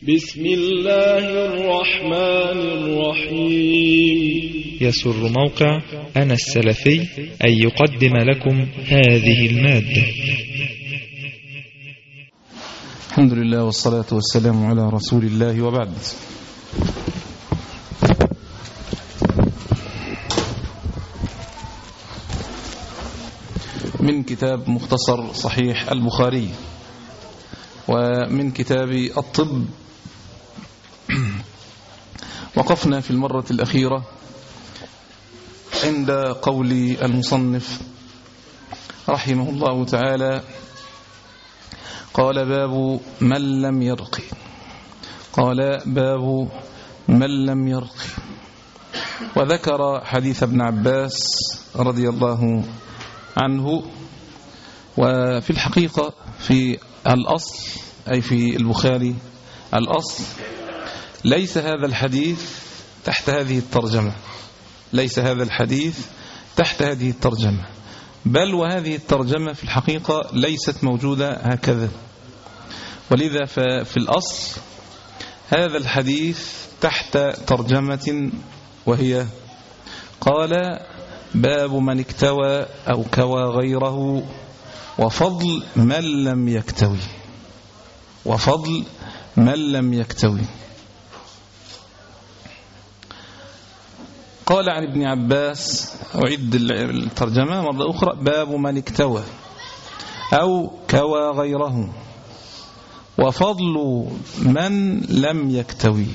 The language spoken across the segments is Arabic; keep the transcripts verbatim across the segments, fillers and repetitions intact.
بسم الله الرحمن الرحيم. يسر موقع أنا السلفي أن يقدم لكم هذه المادة. الحمد لله والصلاة والسلام على رسول الله، وبعد. من كتاب مختصر صحيح البخاري، ومن كتاب الطب. وقفنا في المرة الأخيرة عند قول المصنف رحمه الله تعالى: قال باب من لم يرقي. قال باب من لم يرقي، وذكر حديث ابن عباس رضي الله عنه. وفي الحقيقة في الأصل، أي في البخاري الأصل، ليس هذا الحديث تحت هذه الترجمة، ليس هذا الحديث تحت هذه الترجمة، بل وهذه الترجمة في الحقيقة ليست موجودة هكذا. ولذا ففي الأصل هذا الحديث تحت ترجمة، وهي: قال باب من اكتوى أو كوى غيره وفضل من لم يكتوي. وفضل من لم يكتوي. قال عن ابن عباس، أعد الترجمة مرة أخرى: باب من اكتوى أو كوى غيره وفضل من لم يكتوي.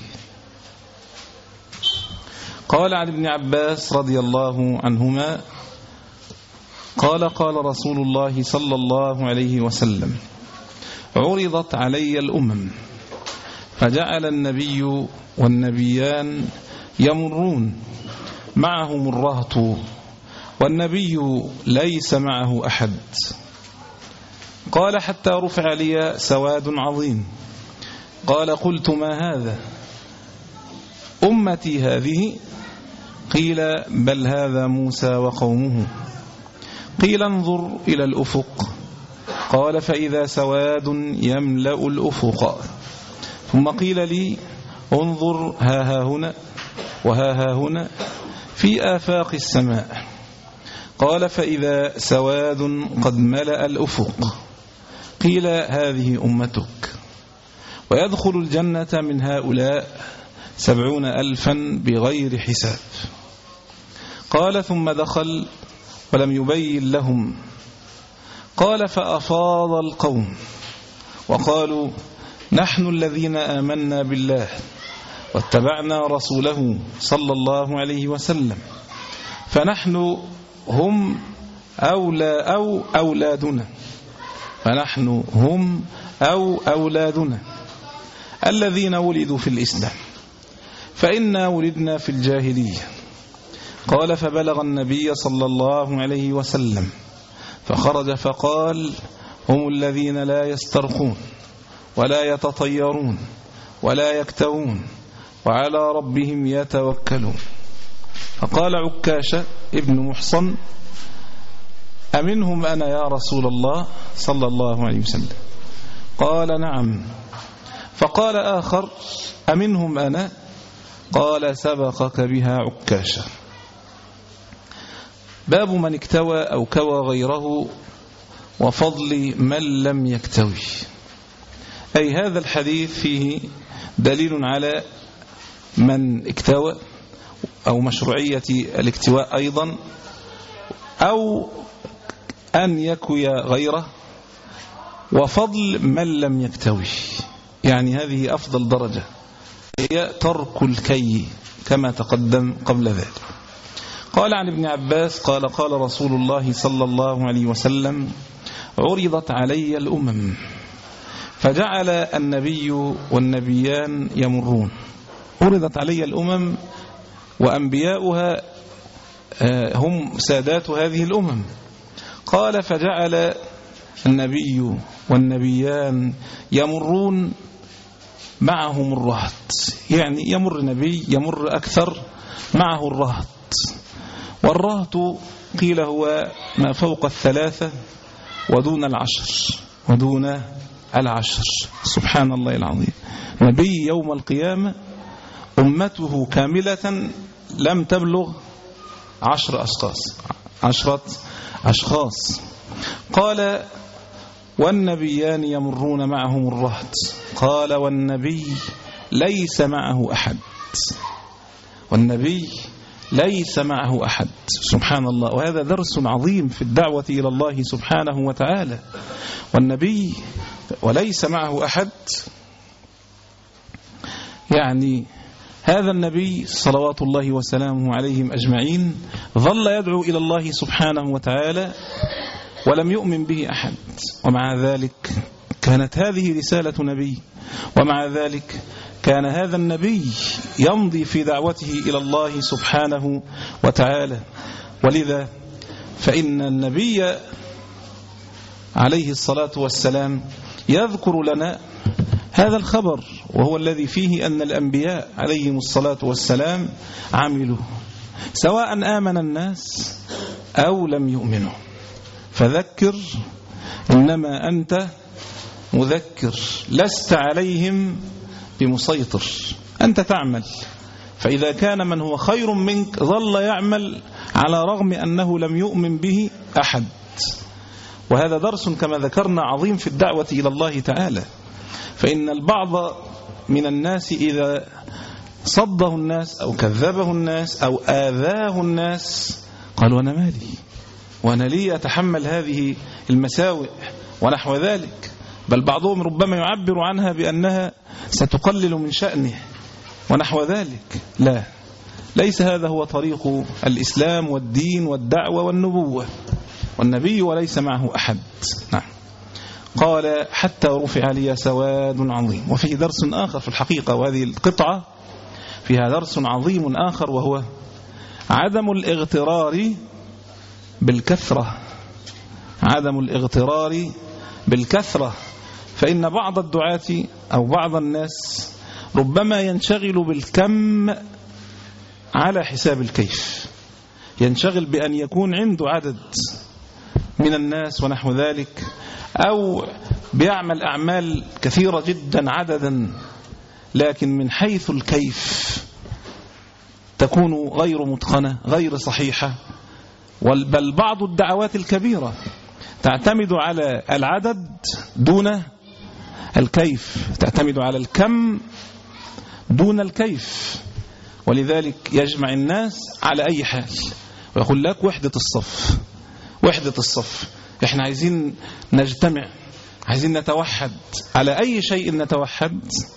قال عن ابن عباس رضي الله عنهما قال: قال رسول الله صلى الله عليه وسلم: عرضت علي الأمم فجعل النبي والنبيان يمرون معهم الرهط، والنبي ليس معه أحد. قال: حتى رفع لي سواد عظيم. قال: قلت: ما هذا؟ أمتي هذه؟ قيل: بل هذا موسى وقومه. قيل: انظر إلى الأفق. قال: فإذا سواد يملأ الأفق. ثم قيل لي: انظر ها ها هنا وها ها هنا في آفاق السماء. قال: فإذا سواد قد ملأ الأفق. قيل: هذه أمتك، ويدخل الجنة من هؤلاء سبعون ألفا بغير حساب. قال: ثم دخل ولم يبين لهم. قال: فأفاض القوم وقالوا: نحن الذين آمنا بالله واتبعنا رسوله صلى الله عليه وسلم، فنحن هم أولى أو أولادنا فنحن هم أو أولادنا الذين ولدوا في الإسلام، فإنا ولدنا في الجاهلية. قال: فبلغ النبي صلى الله عليه وسلم فخرج فقال: هم الذين لا يسترقون ولا يتطيرون ولا يكتوون وعلى ربهم يتوكلون. فقال عكاشة ابن محصن: أمنهم أنا يا رسول الله صلى الله عليه وسلم؟ قال: نعم. فقال آخر: أمنهم أنا؟ قال: سبقك بها عكاشة. باب من اكتوى أو كوى غيره وفضل من لم يكتوي. أي هذا الحديث فيه دليل على من اكتوى أو مشروعية الاكتواء أيضا، أو أن يكوي غيره، وفضل من لم يكتوي، يعني هذه أفضل درجة، هي ترك الكي كما تقدم قبل ذلك. قال عن ابن عباس قال: قال رسول الله صلى الله عليه وسلم: عرضت علي الأمم فجعل النبي والنبيان يمرون. عرضت علي الأمم، وأنبياؤها هم سادات هذه الأمم. قال: فجعل النبي والنبيان يمرون معهم الرهط، يعني يمر نبي يمر أكثر معه الرهط. والرهط قيل هو ما فوق الثلاثة ودون العشر ودون العشر. سبحان الله العظيم. نبي يوم القيامة أمته كاملة لم تبلغ عشر أشخاص عشرة أشخاص. قال والنبيان يمرون معهم الرهط. قال والنبي ليس معه أحد، والنبي ليس معه أحد. سبحان الله. وهذا درس عظيم في الدعوة إلى الله سبحانه وتعالى. والنبي وليس معه أحد، يعني هذا النبي صلوات الله وسلامه عليهم أجمعين ظل يدعو إلى الله سبحانه وتعالى ولم يؤمن به أحد، ومع ذلك كانت هذه رسالة نبي، ومع ذلك كان هذا النبي يمضي في دعوته إلى الله سبحانه وتعالى. ولذا فإن النبي عليه الصلاة والسلام يذكر لنا هذا الخبر، وهو الذي فيه أن الأنبياء عليهم الصلاة والسلام عملوا سواء آمن الناس أو لم يؤمنوا. فذكر إنما أنت مذكر، لست عليهم بمسيطر، أنت تعمل. فإذا كان من هو خير منك ظل يعمل على رغم أنه لم يؤمن به أحد. وهذا درس كما ذكرنا عظيم في الدعوة إلى الله تعالى. فإن البعض من الناس إذا صده الناس أو كذبه الناس أو آذاه الناس قالوا أنا مالي، وأنا لي أتحمل هذه المساوئ ونحو ذلك. بل بعضهم ربما يعبر عنها بأنها ستقلل من شأنه ونحو ذلك. لا، ليس هذا هو طريق الإسلام والدين والدعوة والنبوة. والنبي وليس معه أحد. نعم. قال حتى رفع لي سواد عظيم. وفيه درس آخر في الحقيقة، وهذه القطعة فيها درس عظيم آخر، وهو عدم الاغترار بالكثرة. عدم الاغترار بالكثرة. فإن بعض الدعاة أو بعض الناس ربما ينشغل بالكم على حساب الكيف، ينشغل بأن يكون عنده عدد من الناس ونحو ذلك، أو بيعمل أعمال كثيرة جدا عددا، لكن من حيث الكيف تكون غير متقنة غير صحيحة. بل بعض الدعوات الكبيرة تعتمد على العدد دون الكيف، تعتمد على الكم دون الكيف. ولذلك يجمع الناس على أي حال ويقول لك وحدة الصف، وحدة الصف، احنا عايزين نجتمع، عايزين نتوحد. على أي شيء نتوحد؟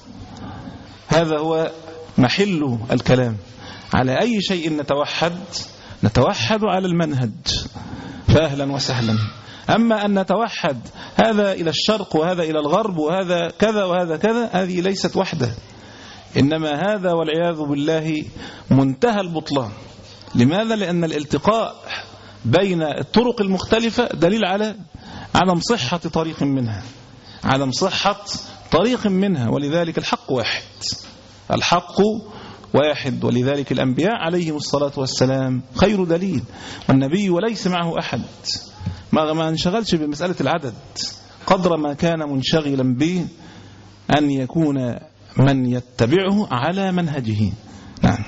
هذا هو محل الكلام. على أي شيء نتوحد؟ نتوحد على المنهج، فأهلا وسهلا. أما أن نتوحد هذا إلى الشرق وهذا إلى الغرب وهذا كذا وهذا كذا، هذه ليست وحدة، إنما هذا والعياذ بالله منتهى البطلان. لماذا؟ لأن الالتقاء بين الطرق المختلفة دليل على عدم صحة طريق منها، عدم صحة طريق منها. ولذلك الحق واحد، الحق واحد. ولذلك الأنبياء عليهم الصلاة والسلام خير دليل، والنبي وليس معه أحد. ما انشغلش بمسألة العدد قدر ما كان منشغلا به أن يكون من يتبعه على منهجه. نعم.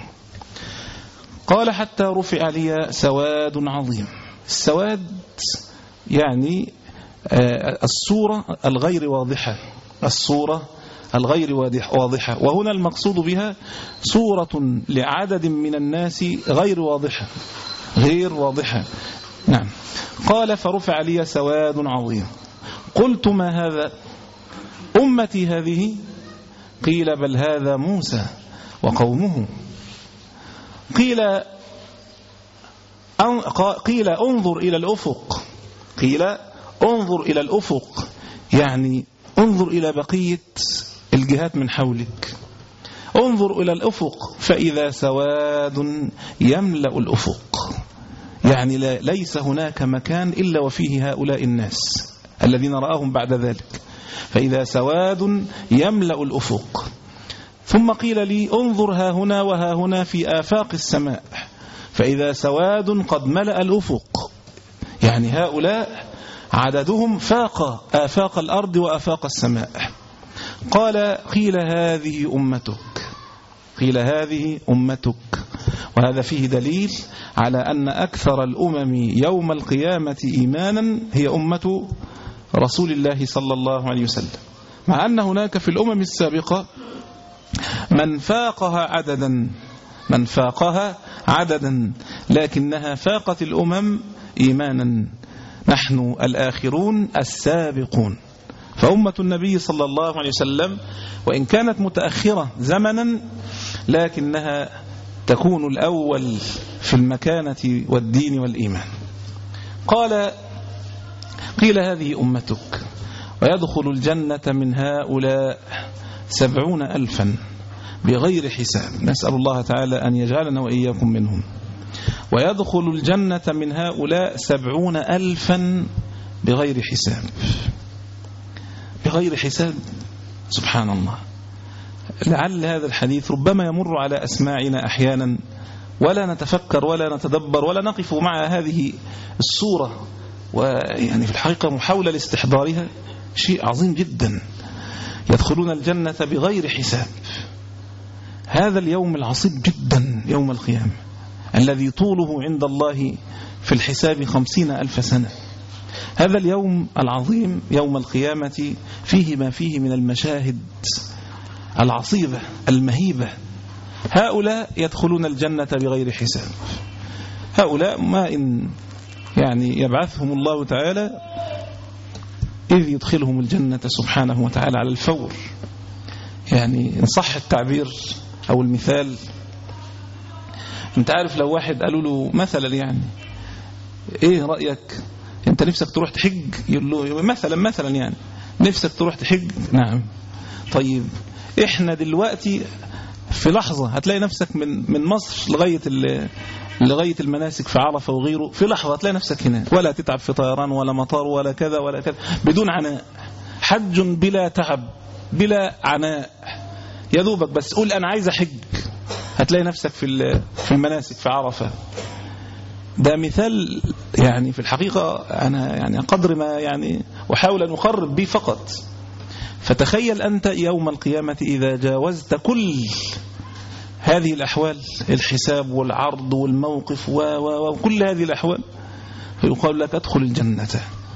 قال حتى رفع لي سواد عظيم. السواد يعني الصورة الغير واضحة، الصورة الغير واضحة. وهنا المقصود بها صورة لعدد من الناس غير واضحة، غير واضحة. نعم. قال فرفع لي سواد عظيم. قلت ما هذا؟ أمتي هذه؟ قيل بل هذا موسى وقومه. قيل قيل انظر إلى الأفق، قيل انظر إلى الأفق، يعني انظر إلى بقية الجهات من حولك، انظر إلى الأفق فإذا سواد يملأ الأفق، يعني لا ليس هناك مكان إلا وفيه هؤلاء الناس الذين رآهم بعد ذلك، فإذا سواد يملأ الأفق. ثم قيل لي انظر ها هنا وها هنا في آفاق السماء فإذا سواد قد ملأ الأفق، يعني هؤلاء عددهم فاق آفاق الأرض وآفاق السماء. قال قيل هذه أمتك، قيل هذه أمتك. وهذا فيه دليل على أن أكثر الأمم يوم القيامة إيمانا هي أمة رسول الله صلى الله عليه وسلم، مع أن هناك في الأمم السابقة من فاقها عددا من فاقها عددا لكنها فاقت الأمم إيمانا. نحن الآخرون السابقون. فأمة النبي صلى الله عليه وسلم وإن كانت متأخرة زمنا لكنها تكون الأول في المكانة والدين والإيمان. قال قيل هذه أمتك ويدخل الجنة من هؤلاء سبعون ألفا بغير حساب. نسأل الله تعالى أن يجعلنا وإياكم منهم. ويدخل الجنة من هؤلاء سبعون ألفا بغير حساب. بغير حساب، سبحان الله. لعل هذا الحديث ربما يمر على أسماعنا أحيانا ولا نتفكر ولا نتدبر ولا نقف مع هذه الصورة، ويعني في الحقيقة محاولة لاستحضارها شيء عظيم جدا. يدخلون الجنة بغير حساب. هذا اليوم العصيب جدا، يوم القيامة الذي طوله عند الله في الحساب خمسين ألف سنة. هذا اليوم العظيم يوم القيامة فيه ما فيه من المشاهد العصيبة المهيبة. هؤلاء يدخلون الجنة بغير حساب. هؤلاء ما إن يعني يبعثهم الله تعالى إذ يدخلهم الجنة سبحانه وتعالى على الفور. يعني إن صح التعبير أو المثال، أنت عارف لو واحد قالوا له مثلا يعني إيه رأيك أنت نفسك تروح تحج، يقول له مثلا مثلا يعني نفسك تروح تحج، نعم طيب إحنا دلوقتي في لحظة هتلاقي نفسك من من مصر لغاية لغاية المناسك في عرفة وغيره، في لحظة هتلاقي نفسك هنا، ولا تتعب في طيران ولا مطار ولا كذا ولا كذا، بدون عناء. حج بلا تعب بلا عناء، يا دوبك بس قول أنا عايز أحج هتلاقي نفسك في في المناسك في عرفة. ده مثال يعني في الحقيقة أنا يعني قدر ما يعني أحاول أن أقرب به فقط. فتخيل أنت يوم القيامة إذا جاوزت كل هذه الأحوال، الحساب والعرض والموقف وكل هذه الأحوال، فيقال لك ادخل الجنة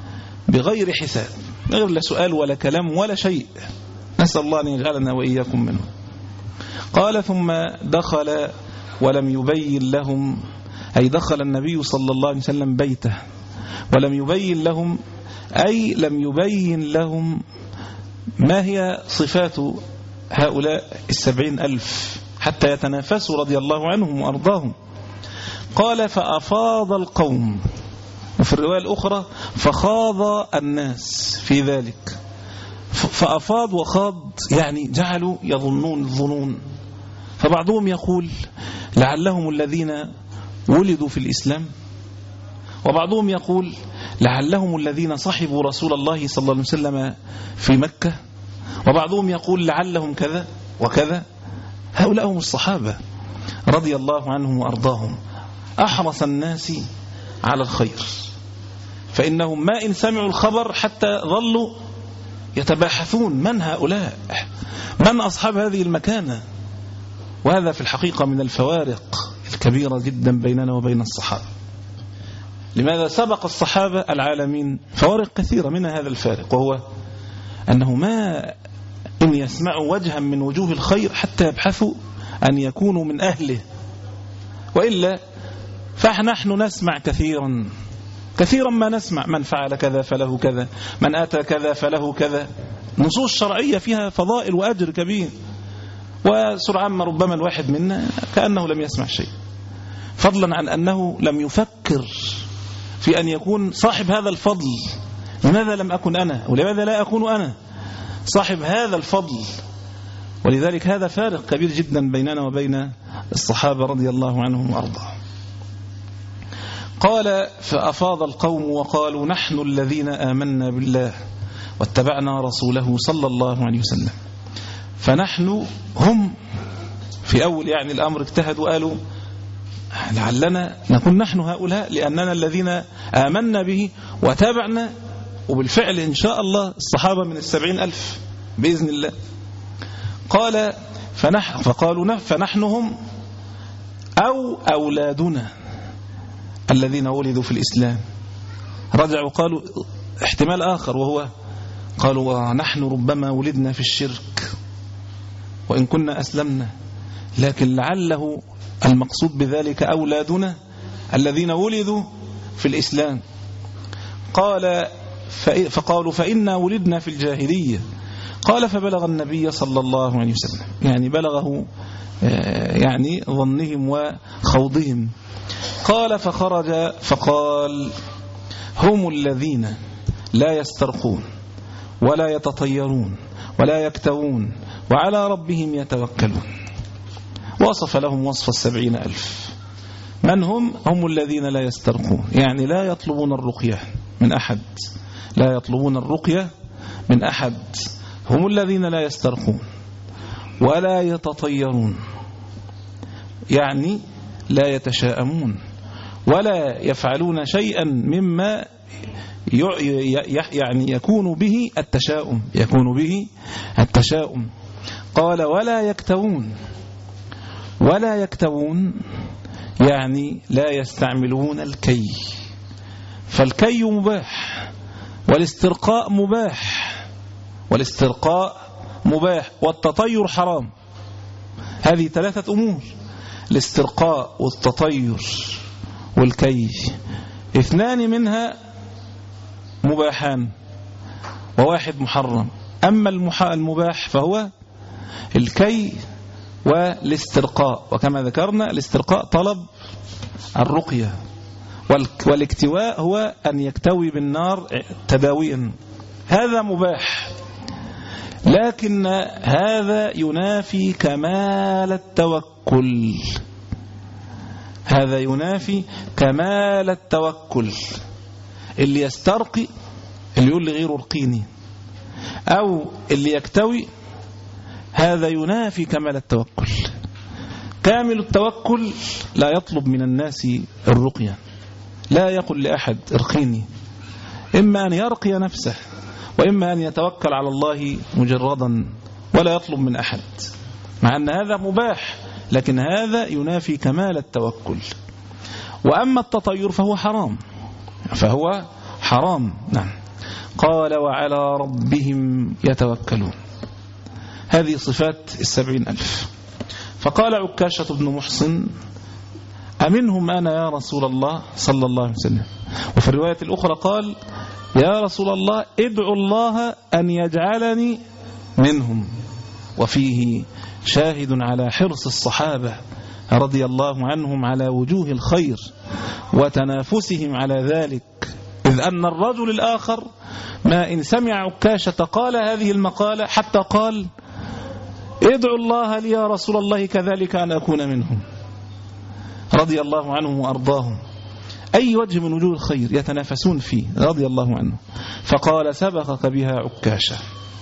بغير حساب، غير لا سؤال ولا كلام ولا شيء. نسأل الله أن يجعلنا وإياكم منه. قال ثم دخل ولم يبين لهم، أي دخل النبي صلى الله عليه وسلم بيته ولم يبين لهم، أي لم يبين لهم ما هي صفات هؤلاء السبعين ألف حتى يتنافسوا رضي الله عنهم وأرضاهم. قال فأفاض القوم، وفي الرواية الأخرى فخاض الناس في ذلك. فأفاض وخاض يعني جعلوا يظنون الظنون. فبعضهم يقول لعلهم الذين ولدوا في الإسلام، وبعضهم يقول لعلهم الذين صحبوا رسول الله صلى الله عليه وسلم في مكة، وبعضهم يقول لعلهم كذا وكذا. هؤلاء هم الصحابة رضي الله عنهم وأرضاهم، أحرص الناس على الخير، فإنهم ما إن سمعوا الخبر حتى ظلوا يتباحثون من هؤلاء، من أصحاب هذه المكانة. وهذا في الحقيقة من الفوارق الكبيرة جدا بيننا وبين الصحابة. لماذا سبق الصحابة العالمين؟ فوارق كثيرة، منها هذا الفارق، وهو أنه ما إن يسمعوا وجها من وجوه الخير حتى يبحثوا أن يكونوا من أهله، وإلا فنحن نسمع كثيرا كثيرا ما نسمع من فعل كذا فله كذا، من أتى كذا فله كذا، نصوص شرعية فيها فضائل وأجر كبير، وسرعان ما ربما الواحد منا كأنه لم يسمع شيء، فضلا عن أنه لم يفكر في أن يكون صاحب هذا الفضل. لماذا لم أكن أنا، ولماذا لا أكون أنا صاحب هذا الفضل؟ ولذلك هذا فارق كبير جدا بيننا وبين الصحابة رضي الله عنهم وأرضاهم. قال فأفاض القوم وقالوا نحن الذين آمنا بالله واتبعنا رسوله صلى الله عليه وسلم. فنحن هم في أول يعني الأمر اجتهدوا قالوا لعلنا نكون نحن هؤلاء، لأننا الذين آمنا به وتابعنا. وبالفعل إن شاء الله الصحابة من السبعين ألف بإذن الله قال فنح فقالوا فنحن هم أو أولادنا الذين ولدوا في الإسلام. رجعوا قالوا احتمال آخر، وهو قالوا نحن ربما ولدنا في الشرك وإن كنا أسلمنا، لكن لعله المقصود بذلك أولادنا الذين ولدوا في الإسلام. قال فقالوا فإنا ولدنا في الجاهلية. قال فبلغ النبي صلى الله عليه وسلم، يعني بلغه يعني ظنهم وخوضهم. قال فخرج فقال هم الذين لا يسترقون ولا يتطيرون ولا يكتوون وعلى ربهم يتوكلون. وصف لهم وصف السبعين ألف. من هم؟ هم الذين لا يسترقون، يعني لا يطلبون الرقية من أحد، لا يطلبون الرقية من أحد. هم الذين لا يسترقون ولا يتطيرون، يعني لا يتشاءمون ولا يفعلون شيئا مما يعني يكون به التشاؤم يكون به التشاؤم. قال ولا يكتوون. ولا يكتوون يعني لا يستعملون الكي، فالكي مباح والاسترقاء مباح والاسترقاء مباح والتطير حرام. هذه ثلاثة أمور: الاسترقاء والتطير والكي، اثنان منها مباحان وواحد محرم. أما المباح فهو الكي والاسترقاء، وكما ذكرنا الاسترقاء طلب الرقية، والاكتواء هو أن يكتوي بالنار تداويا، هذا مباح. لكن هذا ينافي كمال التوكل، هذا ينافي كمال التوكل. اللي يسترقي، اللي يقول لغيره ارقيني، أو اللي يكتوي، هذا ينافي كمال التوكل. كامل التوكل لا يطلب من الناس الرقية، لا يقول لأحد ارقيني، إما أن يرقي نفسه وإما أن يتوكل على الله مجردا ولا يطلب من أحد، مع أن هذا مباح، لكن هذا ينافي كمال التوكل. وأما التطير فهو حرام، فهو حرام. نعم. قال وعلى ربهم يتوكلون. هذه صفات السبعين ألف. فقال عكاشة بن محصن أمنهم أنا يا رسول الله صلى الله عليه وسلم. وفي الرواية الأخرى قال يا رسول الله ادعو الله أن يجعلني منهم. وفيه شاهد على حرص الصحابة رضي الله عنهم على وجوه الخير وتنافسهم على ذلك، إذ أن الرجل الآخر ما إن سمع عكاشة قال هذه المقالة حتى قال ادعو الله لي يا رسول الله كذلك أن أكون منهم، رضي الله عنهم وأرضاهم. أي وجه من وجوه الخير يتنافسون فيه رضي الله عنه. فقال سبقك بها عكاشة.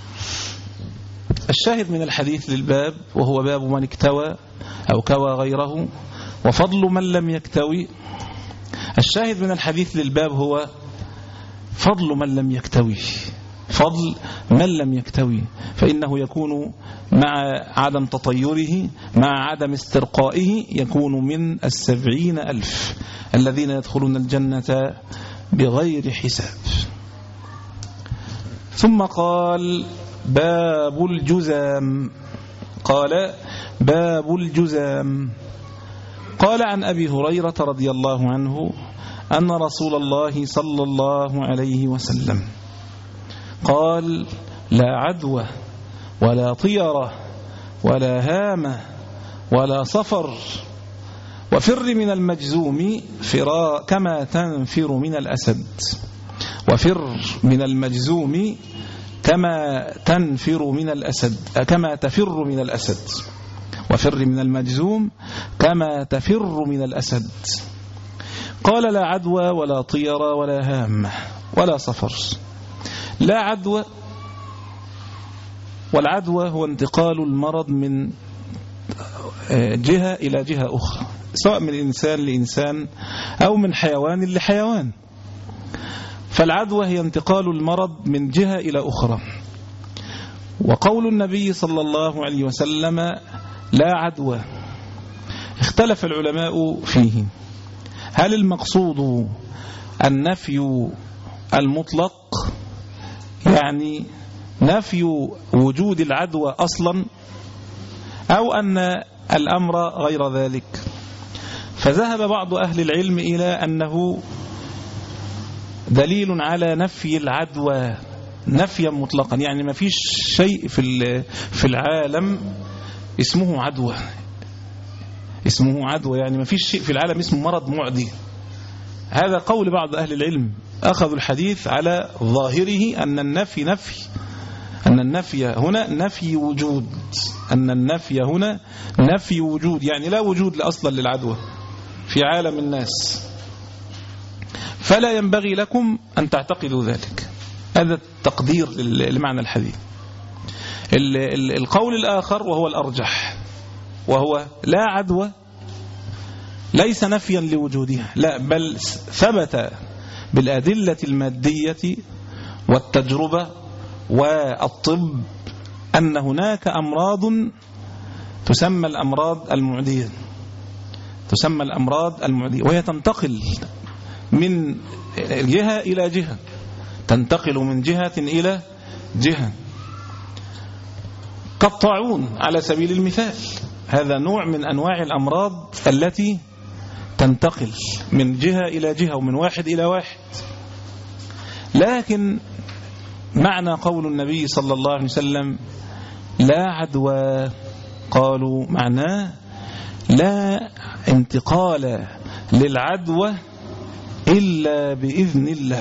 الشاهد من الحديث للباب، وهو باب من اكتوى أو كوى غيره وفضل من لم يكتوي. الشاهد من الحديث للباب هو فضل من لم يكتوي، فضل من لم يكتوي، فإنه يكون مع عدم تطيره مع عدم استرقائه يكون من السبعين ألف الذين يدخلون الجنة بغير حساب. ثم قال باب الجزام. قال باب الجزام. قال عن أبي هريرة رضي الله عنه أن رسول الله صلى الله عليه وسلم قال لا عدوى ولا طيرة ولا هامة ولا صفر، وفر من المجزوم فرا كما تنفر من الأسد. وفر من المجزوم كما تنفر من الأسد كما تفر من الأسد. وفر من المجزوم كما تفر من الأسد. قال لا عدوى ولا طيرة ولا هامة ولا صفر. لا عدوى، والعدوى هو انتقال المرض من جهة إلى جهة أخرى، سواء من إنسان لإنسان أو من حيوان لحيوان. فالعدوى هي انتقال المرض من جهة إلى أخرى. وقول النبي صلى الله عليه وسلم لا عدوى، اختلف العلماء فيه، هل المقصود النفي المطلق يعني نفي وجود العدوى أصلا، أو أن الأمر غير ذلك؟ فذهب بعض أهل العلم إلى أنه دليل على نفي العدوى نفيا مطلقا، يعني ما فيش شيء في في العالم اسمه عدوى، اسمه عدوى يعني ما فيش شيء في العالم اسمه مرض معدي. هذا قول بعض أهل العلم، أخذوا الحديث على ظاهره أن النفي نفي أن النفي هنا نفي وجود أن النفي هنا نفي وجود، يعني لا وجود أصلا للعدوى في عالم الناس، فلا ينبغي لكم أن تعتقدوا ذلك. هذا التقدير لمعنى الحديث. القول الآخر وهو الأرجح، وهو لا عدوى ليس نفيا لوجودها، لا بل ثبت بالأدلة المادية والتجربة والطب أن هناك أمراض تسمى الأمراض المعدية تسمى الأمراض المعدية وهي تنتقل من جهة إلى جهة، تنتقل من جهة إلى جهة، كالطاعون على سبيل المثال. هذا نوع من أنواع الأمراض التي تنتقل من جهة إلى جهة ومن واحد إلى واحد. لكن معنى قول النبي صلى الله عليه وسلم لا عدوى، قالوا معناه لا انتقال للعدوى إلا بإذن الله،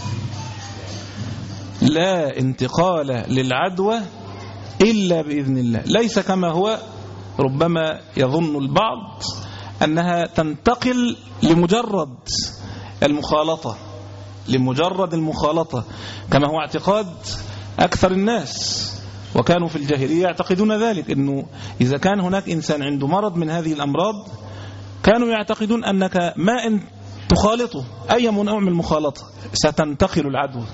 لا انتقال للعدوى إلا بإذن الله، ليس كما هو ربما يظن البعض أنها تنتقل لمجرد المخالطة لمجرد المخالطة كما هو اعتقاد أكثر الناس، وكانوا في الجاهلية يعتقدون ذلك، أنه إذا كان هناك إنسان عنده مرض من هذه الأمراض كانوا يعتقدون أنك ما إن تخالطه أي نوع من المخالطة ستنتقل العدوى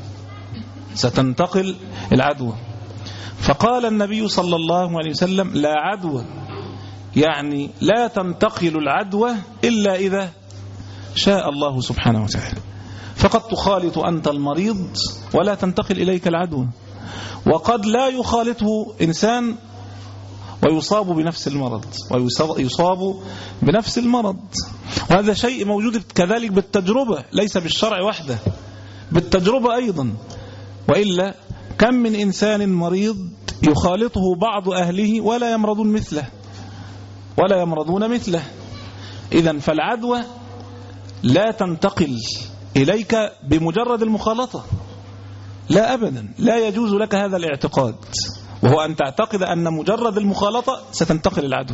ستنتقل العدوى فقال النبي صلى الله عليه وسلم لا عدوى، يعني لا تنتقل العدوى إلا إذا شاء الله سبحانه وتعالى، فقد تخالط أنت المريض ولا تنتقل إليك العدوى، وقد لا يخالطه إنسان ويصاب بنفس المرض ويصاب بنفس المرض وهذا شيء موجود كذلك بالتجربة، ليس بالشرع وحده، بالتجربة أيضا. وإلا كم من إنسان مريض يخالطه بعض أهله ولا يمرضون مثله ولا يمرضون مثله إذن فالعدوى لا تنتقل إليك بمجرد المخالطة، لا أبدا، لا يجوز لك هذا الاعتقاد، وهو أن تعتقد أن مجرد المخالطة ستنتقل العدوى،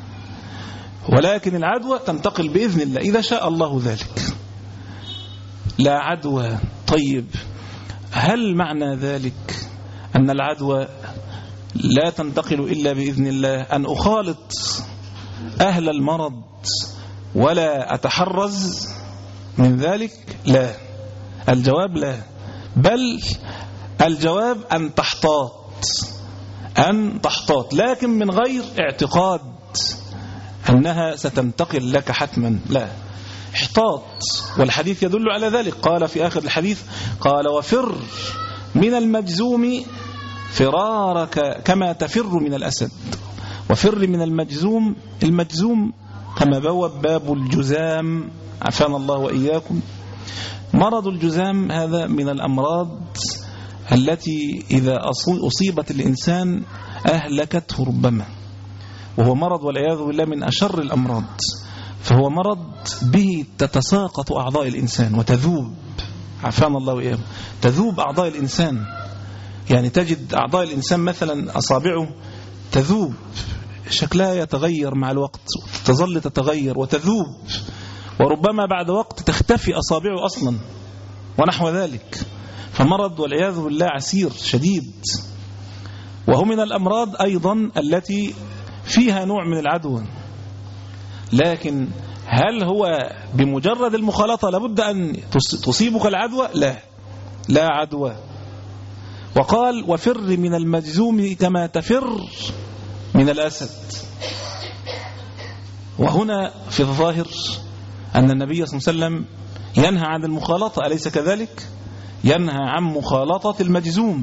ولكن العدوى تنتقل بإذن الله إذا شاء الله ذلك. لا عدوى. طيب هل معنى ذلك أن العدوى لا تنتقل إلا بإذن الله أن أخالط أهل المرض ولا أتحرز من ذلك؟ لا، الجواب لا، بل الجواب أن تحتاط أن تحتاط لكن من غير اعتقاد أنها ستنتقل لك حتما، لا، احتاط. والحديث يدل على ذلك، قال في آخر الحديث قال وفر من المجزوم فرارك كما تفر من الأسد، وفر من المجزوم، المجزوم كما بوب باب الجزام عافانا الله وإياكم. مرض الجزام هذا من الأمراض التي إذا أصيبت الإنسان أهلكته ربما، وهو مرض والعياذ بالله من أشر الأمراض، فهو مرض به تتساقط أعضاء الإنسان وتذوب عافانا الله وإياكم، تذوب أعضاء الإنسان، يعني تجد أعضاء الإنسان مثلا أصابعه تذوب، شكلها يتغير مع الوقت، تظل تتغير وتذوب، وربما بعد وقت تختفي أصابعه أصلا ونحو ذلك. فمرض والعياذ بالله عسير شديد، وهو من الأمراض أيضا التي فيها نوع من العدوى. لكن هل هو بمجرد المخالطة لابد أن تصيبك العدوى؟ لا، لا عدوى. وقال وفر من المجزوم كما تفر من الأسد. وهنا في الظاهر أن النبي صلى الله عليه وسلم ينهى عن المخالطة، أليس كذلك؟ ينهى عن مخالطة المجزوم.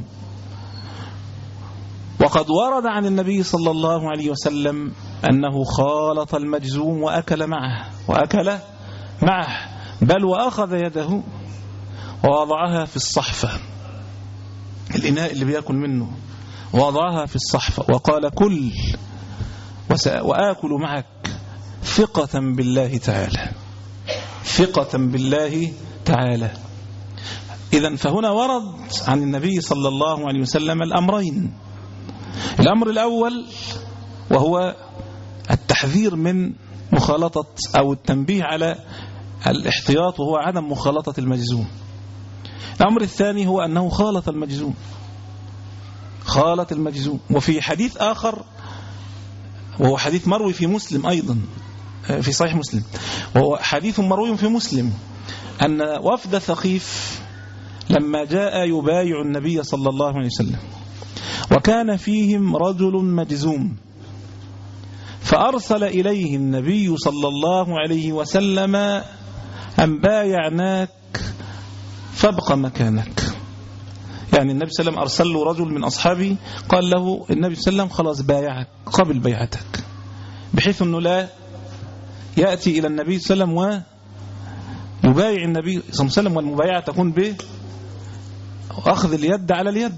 وقد ورد عن النبي صلى الله عليه وسلم أنه خالط المجزوم وأكل معه وأكل معه بل وأخذ يده ووضعها في الصحفة، الإناء اللي بيأكل منه، ووضعها في الصحفة وقال كل وآكل معك ثقة بالله تعالى، ثقة بالله تعالى. إذن فهنا ورد عن النبي صلى الله عليه وسلم الأمرين. الأمر الأول وهو التحذير من مخالطة أو التنبيه على الاحتياط وهو عدم مخالطة المجزوم. الأمر الثاني هو أنه خالط المجزوم، خالط المجزوم. وفي حديث آخر وهو حديث مروي في مسلم أيضا، في صحيح مسلم، وهو حديث مروي في مسلم، أن وفد ثقيف لما جاء يبايع النبي صلى الله عليه وسلم وكان فيهم رجل مجزوم، فأرسل إليه النبي صلى الله عليه وسلم أن بايعناك فابق مكانك. يعني النبي صلى الله عليه وسلم أرسل له رجل من أصحابه قال له النبي صلى الله عليه وسلم خلاص بايعك قبل بيعتك، بحيث أنه لا يأتي إلى النبي صلى الله عليه وسلم ويبايع النبي صلى الله عليه وسلم، والمبايعة تكون بأخذ اليد على اليد.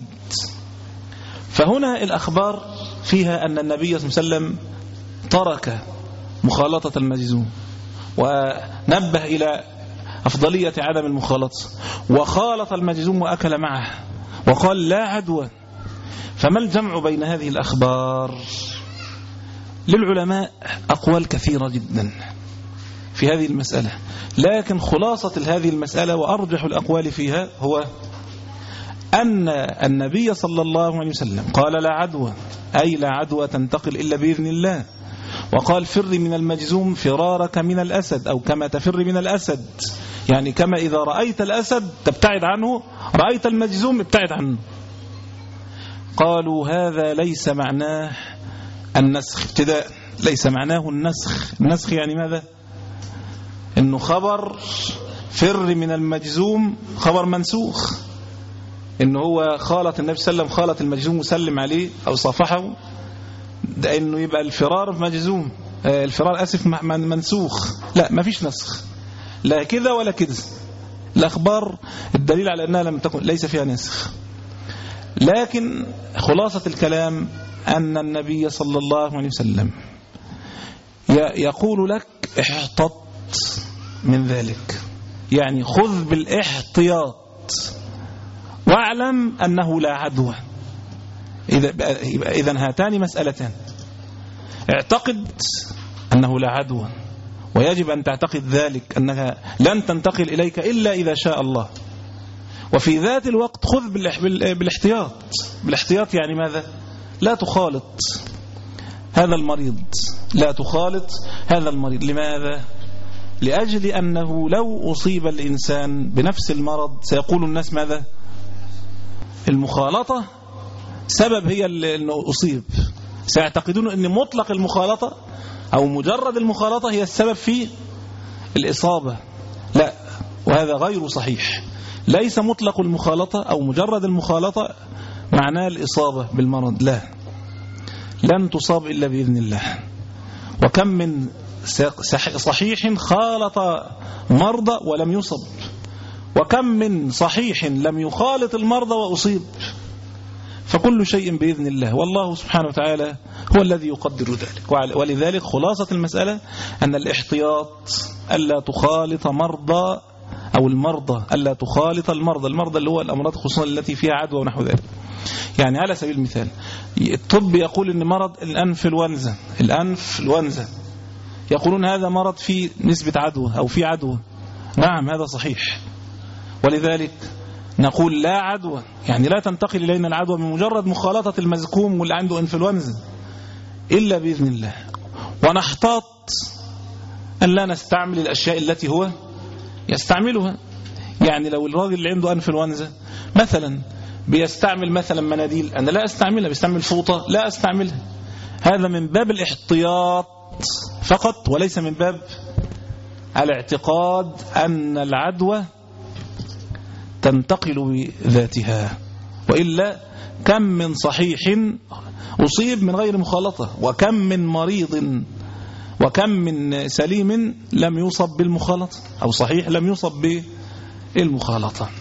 فهنا الأخبار فيها أن النبي صلى الله عليه وسلم ترك مخالطة المجزوم ونبه إلى أفضلية عدم المخالطة، وخالط المجزوم وأكل معه وقال لا عدوى. فما الجمع بين هذه الأخبار؟ للعلماء أقوال كثيرة جدا في هذه المسألة، لكن خلاصة هذه المسألة وأرجح الأقوال فيها هو أن النبي صلى الله عليه وسلم قال لا عدوى، أي لا عدوى تنتقل إلا بإذن الله. وقال فر من المجزوم فرارك من الأسد، أو كما تفر من الأسد، يعني كما إذا رأيت الأسد تبتعد عنه رأيت المجزوم ابتعد عنه. قالوا هذا ليس معناه النسخ ابتداء، ليس معناه النسخ. النسخ يعني ماذا؟ إنه خبر فر من المجزوم خبر منسوخ، إنه هو خالط النبي صلى الله عليه وسلم خالط المجزوم وسلم عليه أو صافحه، ده إنه يبقى الفرار مجزوم، الفرار أسف منسوخ. لا، ما فيش نسخ، لا كذا ولا كذا. الأخبار الدليل على أنها لم تكن ليس فيها نسخ. لكن خلاصة الكلام أن النبي صلى الله عليه وسلم يقول لك احتط من ذلك، يعني خذ بالاحتياط واعلم أنه لا عدوى. إذن هاتان مسألتان، اعتقد أنه لا عدوى، ويجب أن تعتقد ذلك أنها لن تنتقل إليك إلا إذا شاء الله. وفي ذات الوقت خذ بالاحتياط. بالاحتياط يعني ماذا؟ لا تخالط هذا المريض، لا تخالط هذا المريض. لماذا؟ لأجل أنه لو أصيب الإنسان بنفس المرض سيقول الناس ماذا؟ المخالطة سبب هي أنه أصيب، سيعتقدون أن مطلق المخالطة أو مجرد المخالطة هي السبب في الإصابة. لا، وهذا غير صحيح. ليس مطلق المخالطة أو مجرد المخالطة معناه الإصابة بالمرض، لا، لن تصاب إلا بإذن الله. وكم من صحيح خالط مرضى ولم يصب، وكم من صحيح لم يخالط المرضى وأصيب. فكل شيء بإذن الله، والله سبحانه وتعالى هو الذي يقدر ذلك. ولذلك خلاصة المسألة أن الاحتياط ألا تخالط مرضى أو المرضى، ألا تخالط المرضى، المرضى اللي هو الأمراض خصوصا التي فيها عدوى ونحو ذلك. يعني على سبيل المثال الطب يقول أن مرض الأنف الونزة، الأنف الونزة يقولون هذا مرض فيه نسبة عدوى أو فيه عدوى. نعم، هذا صحيح. ولذلك نقول لا عدوى، يعني لا تنتقل إلينا العدوى من مجرد مخالطة المزكوم واللي عنده انفلونزا إلا بإذن الله. ونحتاط أن لا نستعمل الأشياء التي هو يستعملها. يعني لو الراجل اللي عنده انفلونزا مثلا بيستعمل مثلا مناديل، أنا لا أستعملها، بيستعمل فوطة لا أستعملها. هذا من باب الاحتياط فقط، وليس من باب الاعتقاد أن العدوى تنتقل بذاتها. وإلا كم من صحيح أصيب من غير مخالطة، وكم من مريض وكم من سليم لم يصب بالمخالطة، أو صحيح لم يصب بالمخالطة.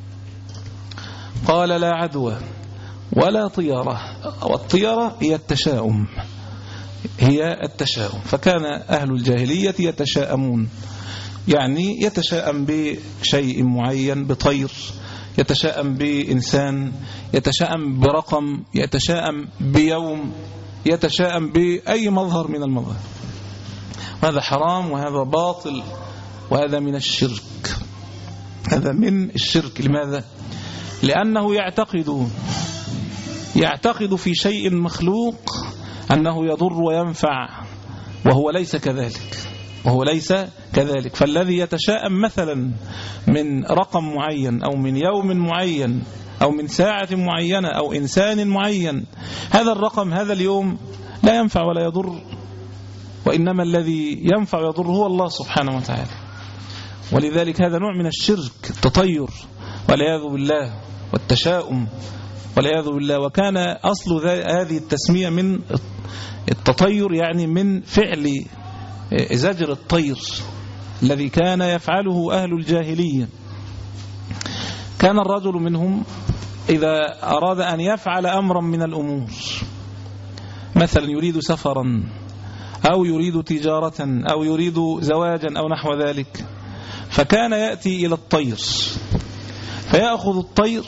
قال لا عدوى ولا طيرة. والطيرة هي التشاؤم، هي التشاؤم. فكان أهل الجاهلية يتشاءمون، يعني يتشاءم بشيء معين، بطير، يتشاءم بإنسان، يتشاءم برقم، يتشاءم بيوم، يتشاءم بأي مظهر من المظاهر. هذا حرام وهذا باطل وهذا من الشرك. هذا من الشرك. لماذا؟ لأنه يعتقد يعتقد في شيء مخلوق أنه يضر وينفع، وهو ليس كذلك وهو ليس كذلك. فالذي يتشاءم مثلا من رقم معين أو من يوم معين أو من ساعة معينة أو إنسان معين، هذا الرقم هذا اليوم لا ينفع ولا يضر، وإنما الذي ينفع ويضر هو الله سبحانه وتعالى. ولذلك هذا نوع من الشرك، التطير والعياذ بالله، والتشاؤم والعياذ بالله. وكان أصل هذه التسمية من التطير، يعني من فعل زجر الطير الذي كان يفعله أهل الجاهلية. كان الرجل منهم إذا أراد أن يفعل أمرا من الأمور، مثلا يريد سفرا أو يريد تجارة أو يريد زواجا أو نحو ذلك، فكان يأتي إلى الطير فيأخذ الطير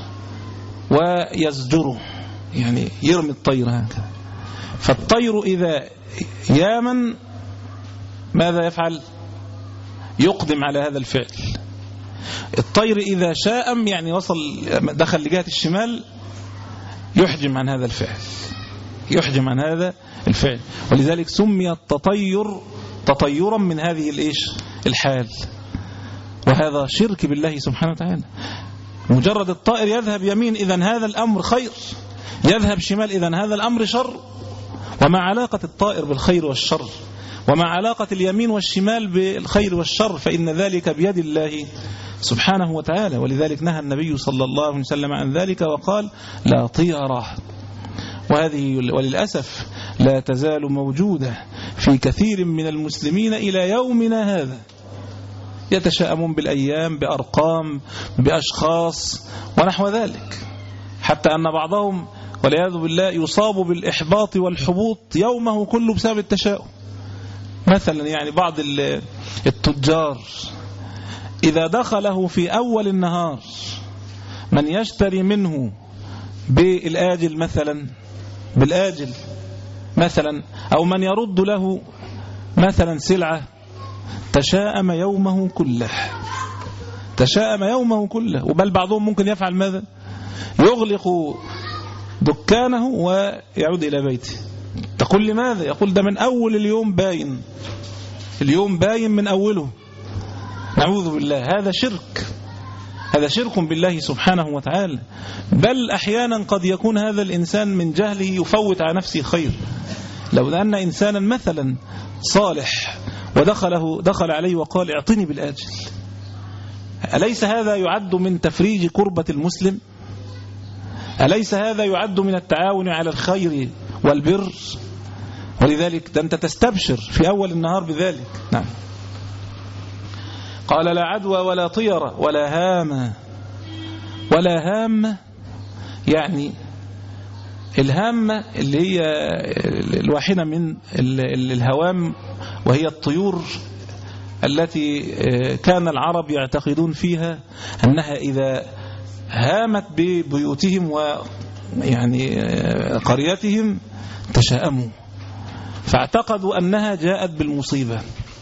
ويزجره، يعني يرمي الطير هكذا. فالطير إذا يامن ماذا يفعل؟ يقدم على هذا الفعل. الطير إذا شاءم، يعني وصل دخل لجهة الشمال، يحجم عن هذا الفعل يحجم عن هذا الفعل. ولذلك سمي التطير تطيرا من هذه الإيش الحال. وهذا شرك بالله سبحانه وتعالى. مجرد الطائر يذهب يمين إذن هذا الأمر خير، يذهب شمال إذن هذا الأمر شر. وما علاقة الطائر بالخير والشر؟ وما علاقة اليمين والشمال بالخير والشر؟ فإن ذلك بيد الله سبحانه وتعالى. ولذلك نهى النبي صلى الله عليه وسلم عن ذلك وقال لا طيرة. وهذه وللأسف لا تزال موجودة في كثير من المسلمين إلى يومنا هذا. يتشاءمون بالأيام، بأرقام، بأشخاص ونحو ذلك، حتى أن بعضهم والعياذ بالله يصاب بالإحباط والحبوط يومه كله بسبب التشاؤم. مثلا يعني بعض التجار إذا دخله في أول النهار من يشتري منه بالآجل مثلا بالآجل مثلا أو من يرد له مثلا سلعة، تشاءم يومه كله تشاءم يومه كله. وبل بعضهم ممكن يفعل ماذا؟ يغلق دكانه ويعود إلى بيته. تقول لماذا؟ يقول ده من أول اليوم باين، اليوم باين من أوله. نعوذ بالله. هذا شرك هذا شرك بالله سبحانه وتعالى. بل أحيانا قد يكون هذا الإنسان من جهله يفوت على نفسه خير. لو أن إنسانا مثلا صالح ودخله دخل عليه وقال اعطني بالآجل، أليس هذا يعد من تفريج كربة المسلم؟ أليس هذا يعد من التعاون على الخير والبر؟ ولذلك أنت تستبشر في أول النهار بذلك. نعم. قال لا عدوى ولا طيرة ولا هامة. ولا هامة يعني الهامة اللي هي الواحدة من الهوام، وهي الطيور التي كان العرب يعتقدون فيها أنها إذا هامت ببيوتهم ويعني قريتهم تشاءموا، فاعتقدوا أنها جاءت بالمصيبة.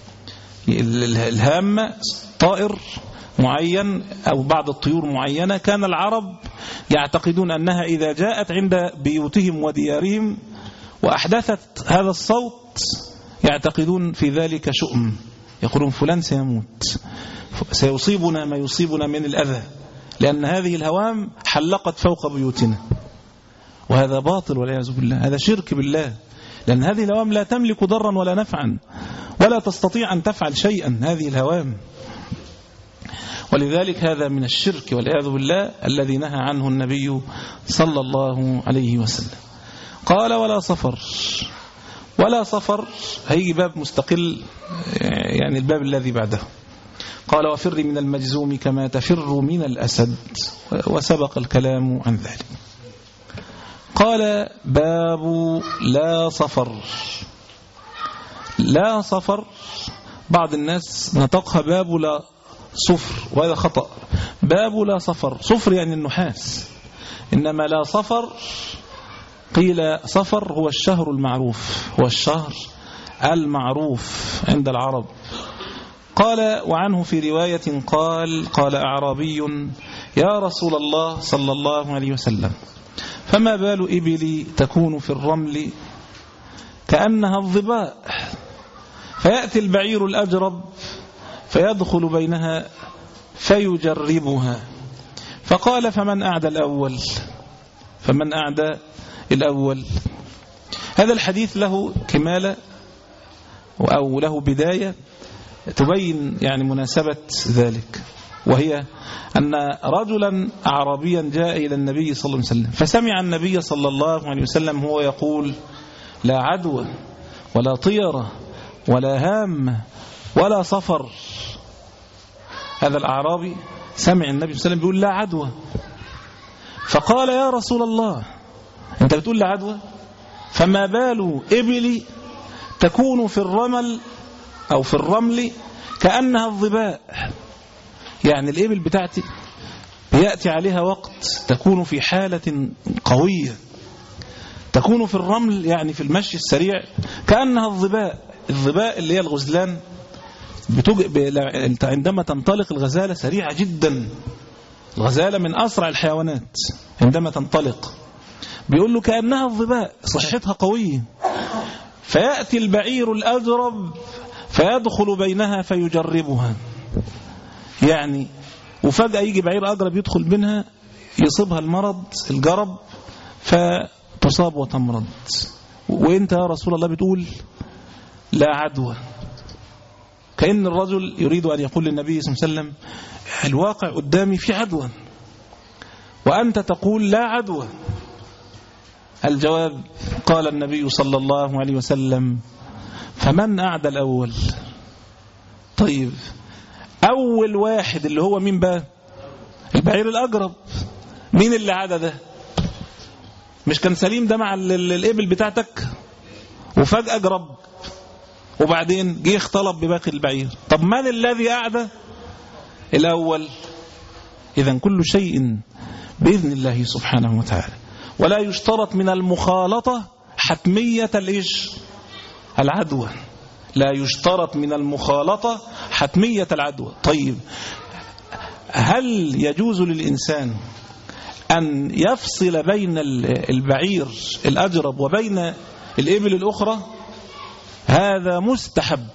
الهامة طائر معين أو بعض الطيور معينة كان العرب يعتقدون أنها إذا جاءت عند بيوتهم وديارهم وأحدثت هذا الصوت يعتقدون في ذلك شؤم، يقولون فلان سيموت، سيصيبنا ما يصيبنا من الأذى. لأن هذه الهوام حلقت فوق بيوتنا، وهذا باطل والعياذ بالله، هذا شرك بالله، لأن هذه الهوام لا تملك ضرا ولا نفعا ولا تستطيع أن تفعل شيئا، هذه الهوام. ولذلك هذا من الشرك والعياذ بالله الذي نهى عنه النبي صلى الله عليه وسلم. قال ولا صفر. ولا صفر هيجي باب مستقل، يعني الباب الذي بعده. قال وفر من المجزوم كما تفر من الأسد، وسبق الكلام عن ذلك. قال باب لا صفر. لا صفر بعض الناس نطقها باب لا صفر، وهذا خطأ. باب لا صفر، صفر يعني النحاس، إنما لا صفر قيل صفر هو الشهر المعروف، هو الشهر المعروف عند العرب. قال وعنه في رواية قال قال أعرابي يا رسول الله صلى الله عليه وسلم فما بال إبلي تكون في الرمل كأنها الظباء، فيأتي البعير الأجرب فيدخل بينها فيجربها. فقال فمن أعدى الأول فمن أعدى الأول. هذا الحديث له كمالة أو له بداية تبين يعني مناسبة ذلك، وهي أن رجلا أعرابيا جاء إلى النبي صلى الله عليه وسلم فسمع النبي صلى الله عليه وسلم هو يقول لا عدوى ولا طيرة ولا هام ولا صفر. هذا الأعرابي سمع النبي صلى الله عليه وسلم بيقول لا عدوى، فقال يا رسول الله أنت بتقول لا عدوى، فما بال إبلي تكون في الرمل أو في الرمل كأنها الظباء، يعني الإبل بتاعتي يأتي عليها وقت تكون في حالة قوية، تكون في الرمل يعني في المشي السريع كأنها الظباء. الظباء اللي هي الغزلان، عندما تنطلق الغزالة سريعة جدا، الغزالة من أسرع الحيوانات عندما تنطلق، بيقول له كأنها الظباء، صحتها قوية. فيأتي البعير الأجرب فيدخل بينها فيجربها، يعني وفجأة يجي بعير أجرب يدخل بينها يصيبها المرض الجرب فتصاب وتمرض، وانت يا رسول الله بتقول لا عدوى. كأن الرجل يريد أن يقول للنبي صلى الله عليه وسلم الواقع قدامي في عدوى وأنت تقول لا عدوى. الجواب قال النبي صلى الله عليه وسلم فمن أعدى الأول. طيب أول واحد اللي هو مين بقى؟ البعير الأجرب. مين اللي عدى ده؟ مش كان سليم ده مع الإبل بتاعتك وفجأة جرب وبعدين جه اختلط بباقي البعير. طب من الذي أعدى الأول؟ إذن كل شيء بإذن الله سبحانه وتعالى، ولا يشترط من المخالطة حتمية الإيش؟ العدوى. لا يشترط من المخالطة حتمية العدوى. طيب هل يجوز للإنسان أن يفصل بين البعير الأجرب وبين الإبل الأخرى؟ هذا مستحب،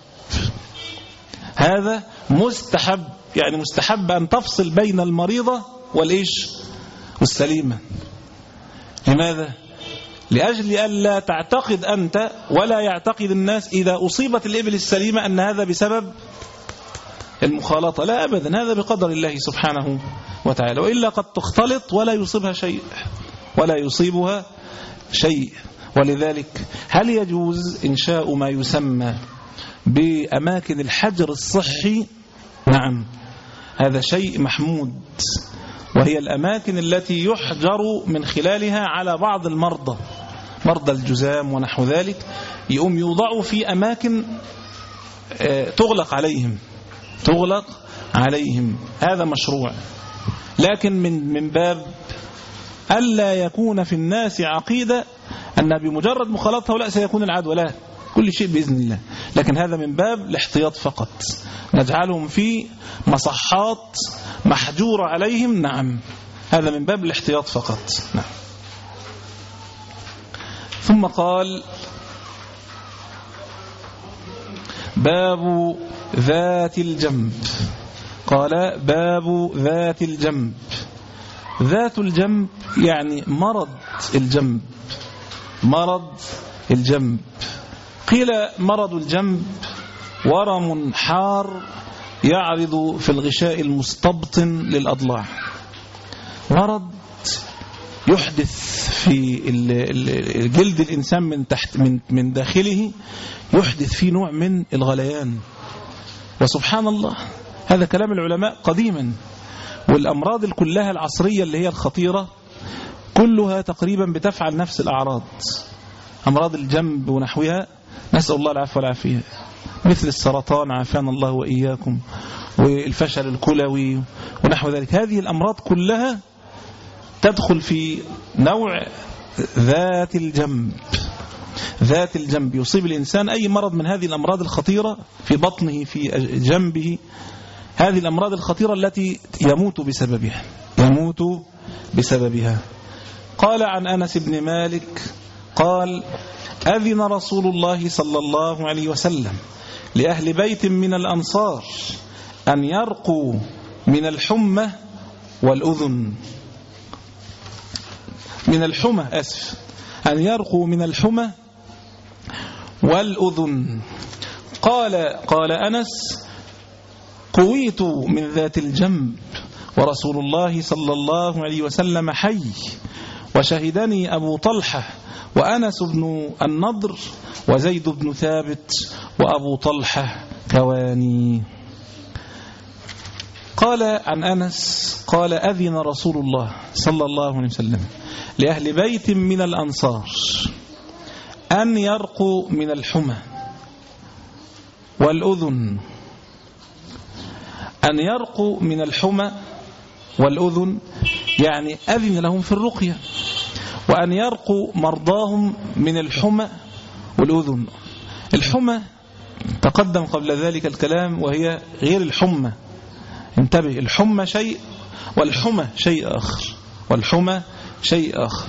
هذا مستحب، يعني مستحب أن تفصل بين المريضة والإيش؟ والسليمة. لماذا؟ لأجل ألا تعتقد أنت ولا يعتقد الناس إذا أصيبت الإبل السليمة أن هذا بسبب المخالطة. لا أبدا، هذا بقدر الله سبحانه وتعالى، وإلا قد تختلط ولا يصيبها شيء ولا يصيبها شيء. ولذلك هل يجوز إنشاء ما يسمى بأماكن الحجر الصحي؟ نعم، هذا شيء محمود، وهي الأماكن التي يحجر من خلالها على بعض المرضى، مرضى الجزام ونحو ذلك، يقوم يوضعوا في أماكن تغلق عليهم تغلق عليهم هذا مشروع، لكن من من باب ألا يكون في الناس عقيدة أن بمجرد مخالطة هؤلاء سيكون العدوى، لا، كل شيء بإذن الله، لكن هذا من باب الاحتياط فقط، نجعلهم في مصحات محجورة عليهم. نعم، هذا من باب الاحتياط فقط. نعم. ثم قال باب ذات الجنب. قال باب ذات الجنب. ذات الجنب يعني مرض الجنب، مرض الجنب. قيل مرض الجنب ورم حار يعرض في الغشاء المستبطن للأضلاع، مرض يحدث في جلد الإنسان من تحت من من داخله، يحدث فيه نوع من الغليان. وسبحان الله هذا كلام العلماء قديما، والأمراض كلها العصرية اللي هي الخطيرة كلها تقريبا بتفعل نفس الأعراض، أمراض الجنب ونحوها، نسأل الله العفو والعافية، مثل السرطان عافانا الله وإياكم، والفشل الكلوي ونحو ذلك. هذه الأمراض كلها تدخل في نوع ذات الجنب. ذات الجنب يصيب الإنسان أي مرض من هذه الأمراض الخطيرة في بطنه في جنبه، هذه الأمراض الخطيرة التي يموت بسببها، يموت بسببها. قال عن أنس بن مالك قال: أذن رسول الله صلى الله عليه وسلم لأهل بيت من الأنصار أن يرقوا من الحمى والأذن، من الحمى أسف أن يرقوا من الحمى والأذن. قال قال أنس: قويت من ذات الجنب ورسول الله صلى الله عليه وسلم حي، وشهدني أبو طلحة وأنس بن النضر وزيد بن ثابت وأبو طلحة كواني. قال عن أنس قال: أذن رسول الله صلى الله عليه وسلم لأهل بيت من الأنصار أن يرقوا من الحمى والأذن، أن يرقوا من الحمى والأذن يعني أذن لهم في الرقية، وأن يرقوا مرضاهم من الحمى والأذن. الحمى تقدم قبل ذلك الكلام، وهي غير الحمى، انتبه، الحمى شيء والحمى شيء آخر، والحمى شيء آخر.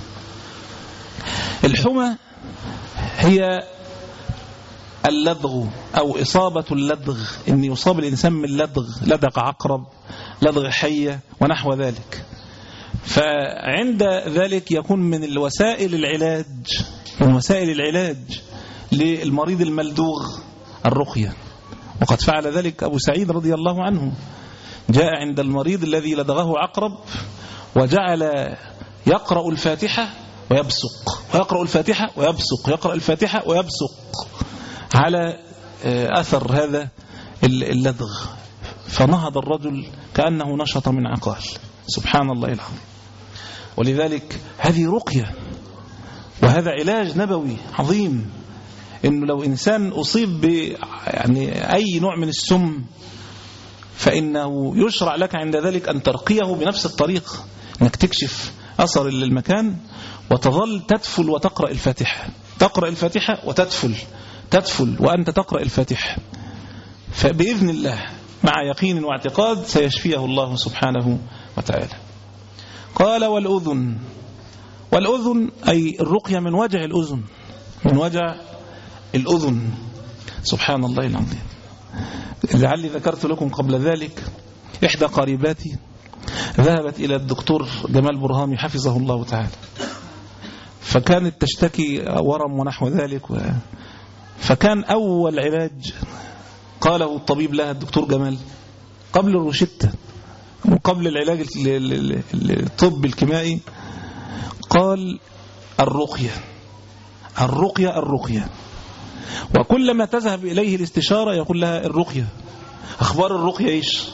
الحمى هي اللدغ أو إصابة اللدغ، إن يصاب الإنسان من لدغ، لدغ عقرب، لدغ حية ونحو ذلك. فعند ذلك يكون من الوسائل العلاج، من وسائل العلاج للمريض الملدوغ الرقية، وقد فعل ذلك أبو سعيد رضي الله عنه. جاء عند المريض الذي لدغه عقرب وجعل يقرأ الفاتحة ويبصق، ويقرأ الفاتحة ويبصق، يقرأ الفاتحة ويبصق على أثر هذا اللدغ، فنهض الرجل كأنه نشط من عقال. سبحان الله العظيم. ولذلك هذه رقية، وهذا علاج نبوي عظيم، إنه لو إنسان أصيب ب يعني أي نوع من السم، فإنه يشرع لك عند ذلك أن ترقيه بنفس الطريقة، أنك تكشف أثر المكان وتظل تدفل وتقرأ الفاتحة، تقرأ الفاتحة وتدفل، تدفل وأنت تقرأ الفاتحة، فبإذن الله مع يقين واعتقاد سيشفيه الله سبحانه وتعالى. قال: والأذن، والأذن أي الرقية من وجع الأذن، من وجع الأذن. سبحان الله العظيم. لعلي ذكرت لكم قبل ذلك إحدى قريباتي ذهبت إلى الدكتور جمال برهامي حفظه الله تعالى، فكانت تشتكي ورم ونحو ذلك، و... فكان أول علاج قاله الطبيب لها الدكتور جمال قبل الروشتة وقبل العلاج الطب الكيميائي، قال: الرقية، الرقية، الرقية. وكلما تذهب إليه الاستشارة يقول لها: الرقية، أخبار الرقية إيش؟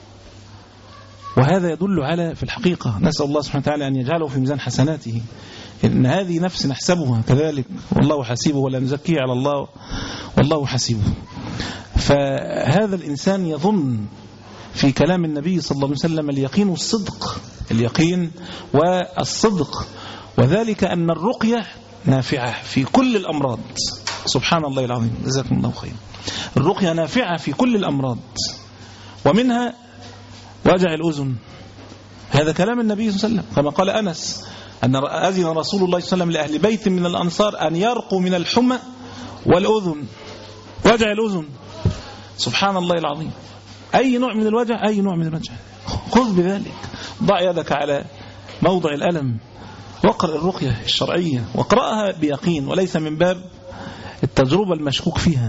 وهذا يدل على في الحقيقة، نسأل الله سبحانه وتعالى أن يجعله في ميزان حسناته، إن هذه نفس نحسبها كذلك، والله حسيبه ولا نزكيه على الله، والله حسيبه. فهذا الإنسان يظن في كلام النبي صلى الله عليه وسلم اليقين والصدق، اليقين والصدق، وذلك أن الرقية نافعة في كل الأمراض. سبحان الله العظيم، جزاكم الله خير. الرقية نافعة في كل الأمراض، ومنها وجع الأذن. هذا كلام النبي صلى الله عليه وسلم، كما قال أنس أن أذن رسول الله صلى الله عليه وسلم لأهل بيت من الأنصار أن يرقوا من الحمى والأذن، وجع الأذن. سبحان الله العظيم. أي نوع من الوجع، أي نوع من الوجع، خذ بذلك، ضع يدك على موضع الألم، واقرأ الرقية الشرعية واقرأها بيقين وليس من باب التجربة المشكوك فيها.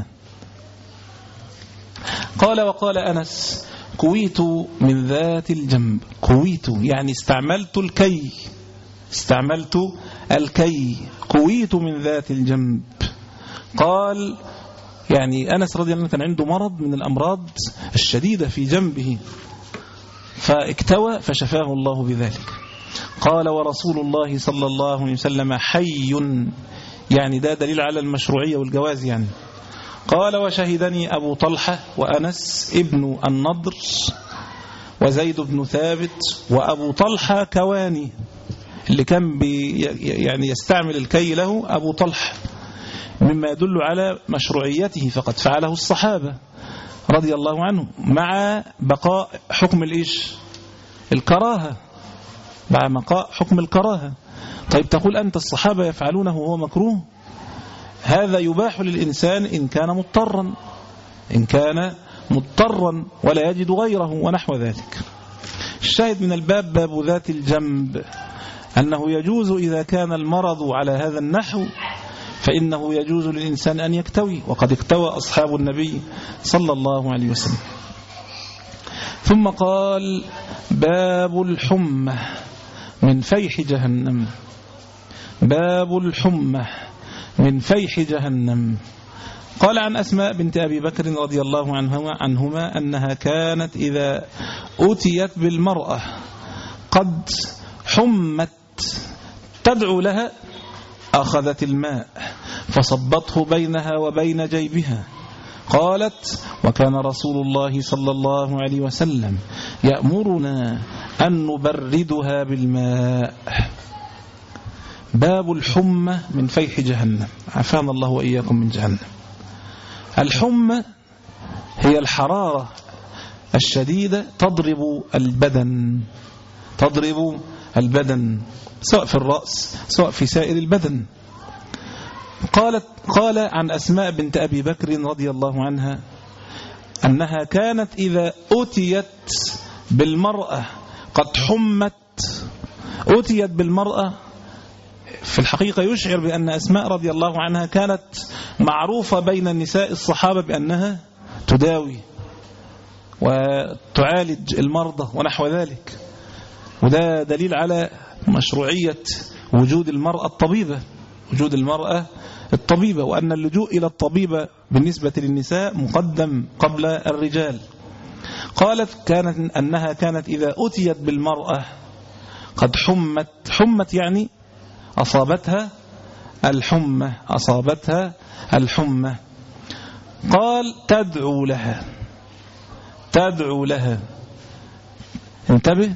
قال وقال أنس كويت من ذات الجنب. كويت يعني استعملت الكي، استعملت الكي، كويت من ذات الجنب. قال يعني أنس رضي الله عنه كان عنده مرض من الأمراض الشديدة في جنبه فاكتوى فشفاه الله بذلك. قال ورسول الله صلى الله عليه وسلم حي، يعني ده دليل على المشروعية والجواز يعني. قال وشهدني أبو طلحة وأنس ابن النضر وزيد بن ثابت وأبو طلحة كواني، اللي كان بي يعني يستعمل الكي له أبو طلحة، مما يدل على مشروعيته فقد فعله الصحابة رضي الله عنهم مع بقاء حكم الإيش الكراهة، مع بقاء حكم الكراهة. طيب تقول أنت الصحابة يفعلونه وهو مكروه؟ هذا يباح للإنسان إن كان مضطرا، إن كان مضطرا ولا يجد غيره ونحو ذلك. الشاهد من الباب باب ذات الجنب أنه يجوز إذا كان المرض على هذا النحو فإنه يجوز للإنسان أن يكتوي، وقد اكتوى أصحاب النبي صلى الله عليه وسلم. ثم قال باب الحمى من فيح جهنم. باب الحمى من فيح جهنم. قال عن أسماء بنت أبي بكر رضي الله عنهما, عنهما أنها كانت إذا أتيت بالمرأة قد حمت تدعو لها أخذت الماء فصبته بينها وبين جيبها. قالت وكان رسول الله صلى الله عليه وسلم يأمرنا أن نبردها بالماء. باب الحمى من فيح جهنم، عافانا الله وإياكم من جهنم. الحمى هي الحرارة الشديدة تضرب البدن، تضرب البدن سواء في الرأس سواء في سائر البدن. قالت قال عن أسماء بنت أبي بكر رضي الله عنها أنها كانت إذا أتيت بالمرأة قد حمت. أتيت بالمرأة في الحقيقة يشعر بأن أسماء رضي الله عنها كانت معروفة بين النساء الصحابة بأنها تداوي وتعالج المرضى ونحو ذلك، وده دليل على مشروعية وجود المرأة الطبيبة، وجود المرأة الطبيبة، وأن اللجوء إلى الطبيبة بالنسبة للنساء مقدم قبل الرجال. قالت كانت أنها كانت إذا أتيت بالمرأة قد حمت. حمت يعني أصابتها الحمى، أصابتها الحمى. قال تدعو لها، تدعو لها. انتبه،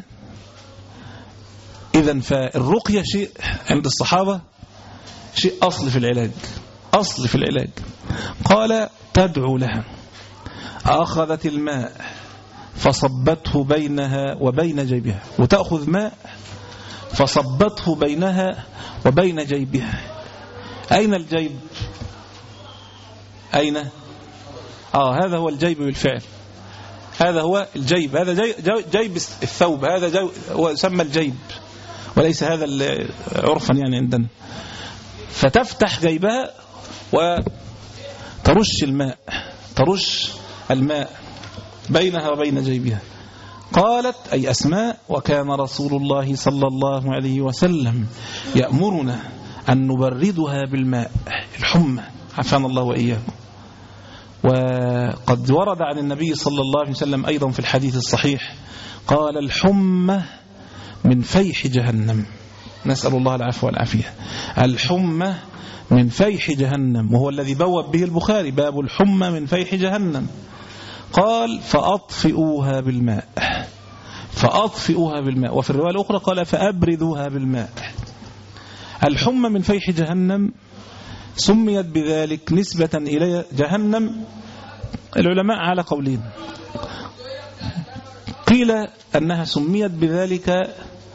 إذن فالرقية شيء عند الصحابة شيء أصل في العلاج، أصل في العلاج. قال تدعو لها أخذت الماء فصبته بينها وبين جيبها، وتأخذ ماء فصبته بينها وبين جيبها. أين الجيب؟ أين؟ آه هذا هو الجيب بالفعل، هذا هو الجيب، هذا جيب, جيب الثوب، هذا جيب هو يسمى الجيب وليس هذا عرفا يعني عندنا. فتفتح جيبها وترش الماء، ترش الماء بينها وبين جيبها. قالت أي أسماء وكان رسول الله صلى الله عليه وسلم يأمرنا أن نبردها بالماء، الحمى، عافانا الله وإياكم. وقد ورد عن النبي صلى الله عليه وسلم أيضا في الحديث الصحيح قال الحمى من فيح جهنم، نسأل الله العفو والعافية. الحمى من فيح جهنم، وهو الذي بوب به البخاري باب الحمى من فيح جهنم. قال فأطفئوها بالماء، فأطفئوها بالماء. وفي الرواية الأخرى قال فأبردوها بالماء. الحمى من فيح جهنم سميت بذلك نسبة إلى جهنم. العلماء على قولين، قيل أنها سميت بذلك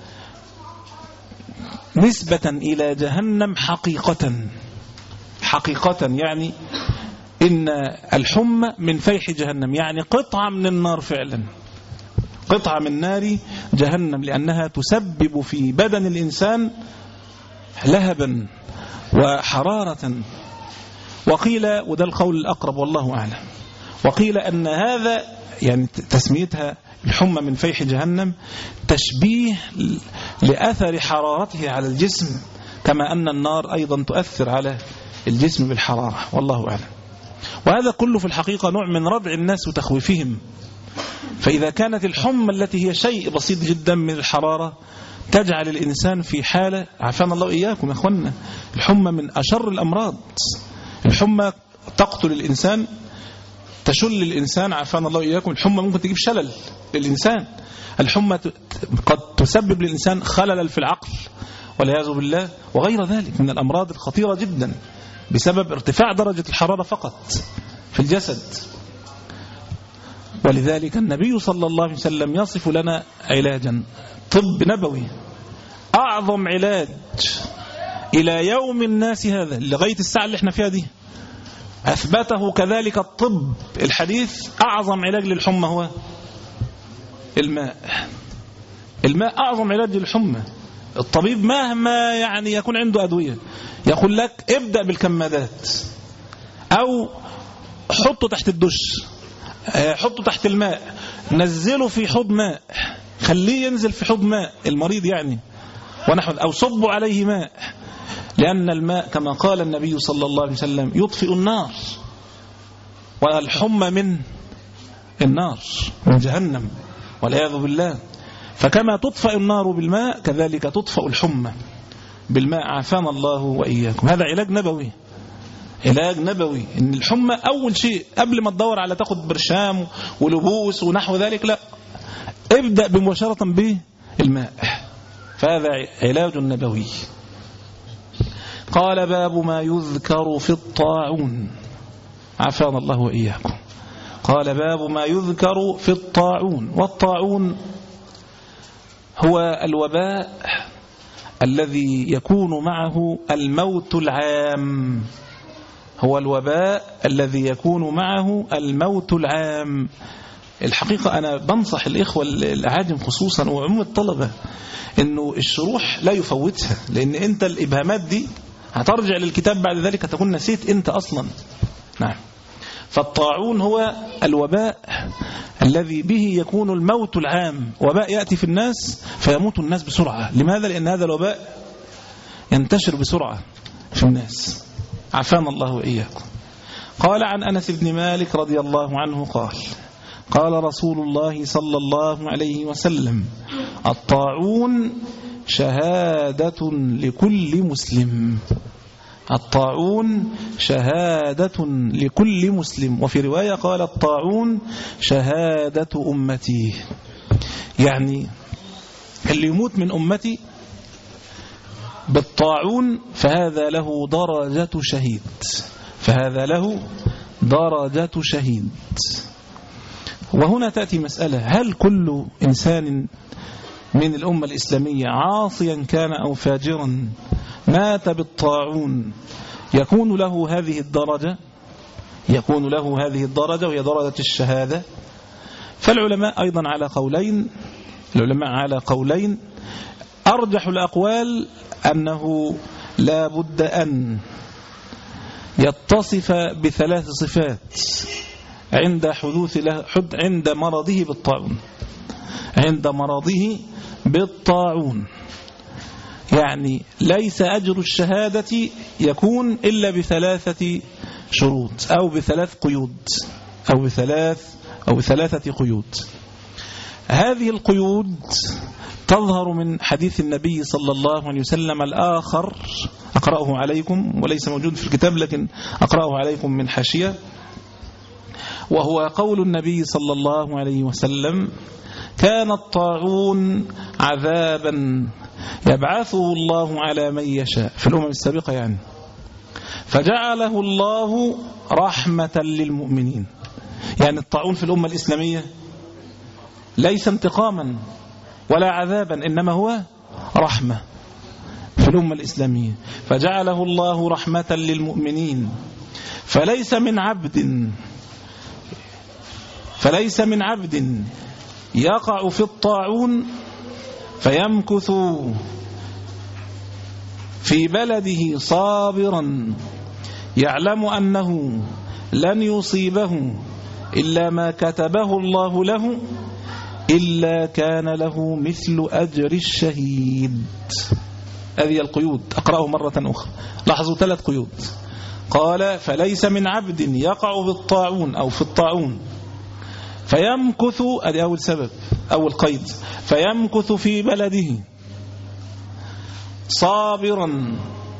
نسبة إلى جهنم حقيقة، حقيقة يعني إن الحمى من فيح جهنم، يعني قطعة من النار فعلا، قطعة من نار جهنم، لأنها تسبب في بدن الإنسان لهبا وحرارة. وقيل، وده القول الأقرب والله أعلم، وقيل أن هذا يعني تسميتها الحمى من فيح جهنم تشبيه لأثر حرارته على الجسم، كما أن النار أيضا تؤثر على الجسم بالحرارة، والله أعلم. وهذا كله في الحقيقة نوع من ردع الناس وتخويفهم. فإذا كانت الحمى التي هي شيء بسيط جدا من الحرارة تجعل الإنسان في حالة، عافانا الله إياكم يا أخوانا، الحمى من أشر الأمراض. الحمى تقتل الإنسان، تشل الإنسان، عافانا الله إياكم. الحمى ممكن تجيب شلل للإنسان. الحمى قد تسبب للإنسان خلل في العقل والعياذ بالله، وغير ذلك من الأمراض الخطيرة جدا بسبب ارتفاع درجة الحرارة فقط في الجسد. ولذلك النبي صلى الله عليه وسلم يصف لنا علاجا، طب نبوي أعظم علاج إلى يوم الناس هذا، لغاية الساعة اللي احنا فيها دي، أثبته كذلك الطب الحديث. أعظم علاج للحمى هو الماء. الماء أعظم علاج للحمى. الطبيب مهما يعني يكون عنده أدوية يقول لك ابدأ بالكمادات، أو حطه تحت الدش، حطه تحت الماء، نزله في حوض ماء، خليه ينزل في حوض ماء المريض يعني ونحو، أو صبوا عليه ماء، لأن الماء كما قال النبي صلى الله عليه وسلم يطفئ النار، والحمى من النار من جهنم والعياذ بالله. فكما تطفئ النار بالماء كذلك تطفئ الحمى بالماء، عافانا الله وإياكم. هذا علاج نبوي، علاج نبوي. إن الحمى أول شيء قبل ما تدور على تاخد برشام ولبوس ونحو ذلك، لا، ابدأ بمباشرة بالماء. فهذا علاج نبوي. قال باب ما يذكر في الطاعون، عافانا الله وإياكم. قال باب ما يذكر في الطاعون. والطاعون هو الوباء الذي يكون معه الموت العام، هو الوباء الذي يكون معه الموت العام. الحقيقة أنا بنصح الإخوة الأعاجم خصوصا وعموم الطلبة إنه الشروح لا يفوتها، لأن أنت الإبهامات دي هترجع للكتاب بعد ذلك تكون نسيت أنت أصلا. نعم. فالطاعون هو الوباء الذي به يكون الموت العام، وباء يأتي في الناس فيموت الناس بسرعة. لماذا؟ لأن هذا الوباء ينتشر بسرعة في الناس، عافانا الله وإياكم. قال عن أنس بن مالك رضي الله عنه قال قال رسول الله صلى الله عليه وسلم الطاعون شهادة لكل مسلم. الطاعون شهادة لكل مسلم. وفي رواية قال الطاعون شهادة أمتي، يعني اللي يموت من أمتي بالطاعون فهذا له درجة شهيد، فهذا له درجة شهيد. وهنا تأتي مسألة، هل كل إنسان من الأمة الإسلامية عاصيا كان أو فاجرا مات بالطاعون يكون له هذه الدرجة، يكون له هذه الدرجة وهي درجة الشهادة؟ فالعلماء أيضا على قولين، العلماء على قولين. أرجح الأقوال أنه لا بد أن يتصف بثلاث صفات عند حدوث له عند مرضه بالطاعون، عند مرضه بالطاعون. يعني ليس أجر الشهادة يكون إلا بثلاثة شروط أو بثلاث قيود أو بثلاث أو بثلاثة قيود. هذه القيود تظهر من حديث النبي صلى الله عليه وسلم الآخر، أقرأه عليكم وليس موجود في الكتاب لكن أقرأه عليكم من حاشية، وهو قول النبي صلى الله عليه وسلم كان الطاعون عذابا يبعثه الله على من يشاء في الأمم السابقة يعني، فجعله الله رحمة للمؤمنين. يعني الطاعون في الأمة الإسلامية ليس انتقاما ولا عذابا، إنما هو رحمة في الأمة الإسلامية، فجعله الله رحمة للمؤمنين. فليس من عبد فليس من عبد يقع في الطاعون فيمكث في بلده صابرا يعلم أنه لن يصيبه إلا ما كتبه الله له إلا كان له مثل أجر الشهيد. هذه القيود، أقرأه مرة أخرى. لاحظوا ثلاث قيود. قال فليس من عبد يقع بالطاعون أو في الطاعون فيمكث، هذا أول سبب، أول قيد، فيمكث في بلده صابرا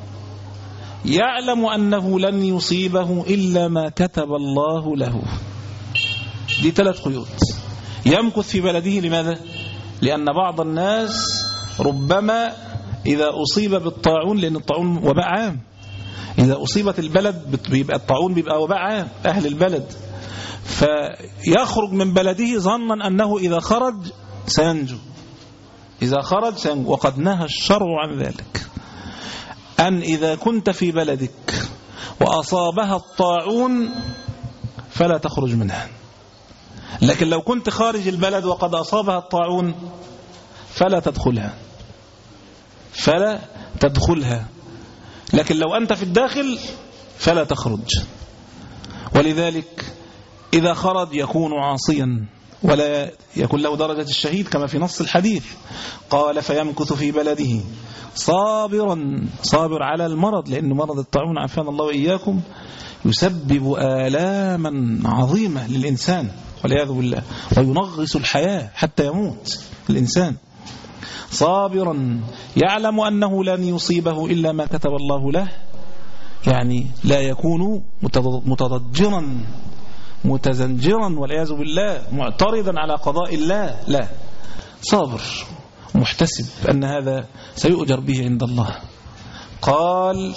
يعلم أنه لن يصيبه إلا ما كتب الله له. دي ثلاث قيود. يمكث في بلده لماذا؟ لأن بعض الناس ربما إذا أصيب بالطاعون، لأن الطاعون وباء عام، إذا أصيبت البلد بيبقى الطاعون بيبقى وباء عام أهل البلد، فيخرج من بلده ظنا أنه إذا خرج سينجو، إذا خرج سينجو. وقد نهى الشرع عن ذلك، أن إذا كنت في بلدك وأصابها الطاعون فلا تخرج منها، لكن لو كنت خارج البلد وقد أصابها الطاعون فلا تدخلها، فلا تدخلها. لكن لو أنت في الداخل فلا تخرج. ولذلك إذا خرج يكون عاصيا ولا يكون له درجة الشهيد كما في نص الحديث. قال فيمكث في بلده صابرا، صابر على المرض، لأن مرض الطاعون عافانا الله وإياكم يسبب آلاما عظيمة للإنسان والعياذ بالله، وينغص الحياة حتى يموت الإنسان. صابرا يعلم أنه لن يصيبه إلا ما كتب الله له، يعني لا يكون متضجرا متزنجرا والعياذ بالله معترضا على قضاء الله، لا، صابر محتسب أن هذا سيؤجر به عند الله. قال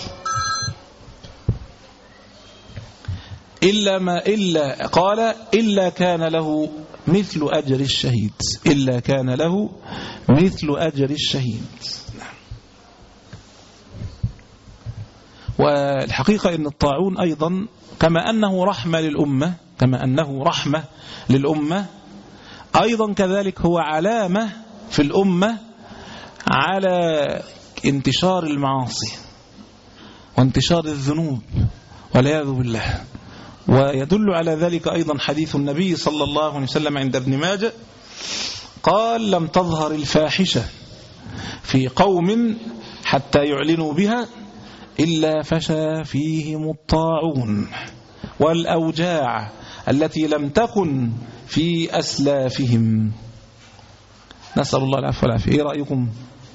إلا ما إلا قال إلا كان له مثل أجر الشهيد، إلا كان له مثل أجر الشهيد. والحقيقة أن الطاعون أيضا كما أنه رحمة للأمة، كما أنه رحمة للأمة أيضا كذلك هو علامة في الأمة على انتشار المعاصي وانتشار الذنوب والعياذ بالله. ويدل على ذلك أيضا حديث النبي صلى الله عليه وسلم عند ابن ماجه، قال لم تظهر الفاحشة في قوم حتى يعلنوا بها إلا فشى فيهم الطاعون والأوجاع التي لم تكن في أسلافهم. نسأل الله العفو والعافية. إيه رأيكم؟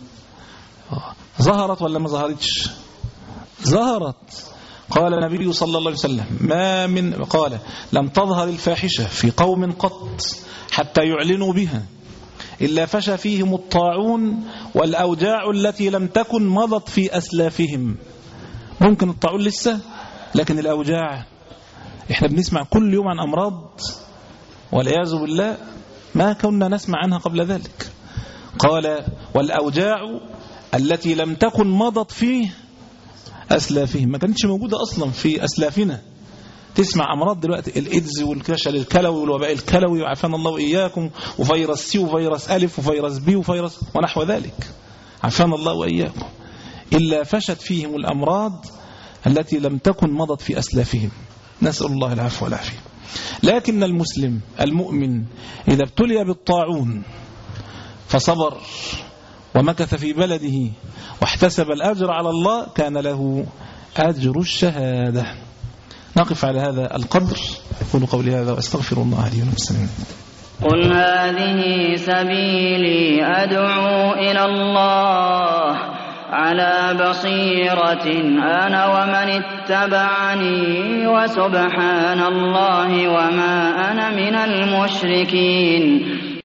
ظهرت ولا ما ظهرتش؟ ظهرت. قال النبي صلى الله عليه وسلم ما من قال لم تظهر الفاحشة في قوم قط حتى يعلنوا بها إلا فشى فيهم الطاعون والأوجاع التي لم تكن مضت في أسلافهم. ممكن الطاعون لسه، لكن الأوجاع إحنا بنسمع كل يوم عن أمراض والعياذ بالله ما كنا نسمع عنها قبل ذلك. قال والأوجاع التي لم تكن مضت فيه أسلافهم، ما كانتش موجودة أصلا في أسلافنا. تسمع أمراض دلوقتي الإيدز والكشل الكلوي والوباء الكلوي وعافانا الله وإياكم، وفيروس سي وفيروس ألف وفيروس بي وفيروس ونحو ذلك، عافانا الله وإياكم. إلا فشت فيهم الأمراض التي لم تكن مضت في أسلافهم، نسأل الله العفو والعافية. لكن المسلم المؤمن إذا ابتلي بالطاعون فصبر ومكث في بلده واحتسب الأجر على الله كان له أجر الشهادة. نقف على هذا القدر. أقول قولي هذا وأستغفر الله لي ولكم. قل هذه سبيلي أدعو إلى الله على بصيرة أنا ومن اتبعني وسبحان الله وما أنا من المشركين.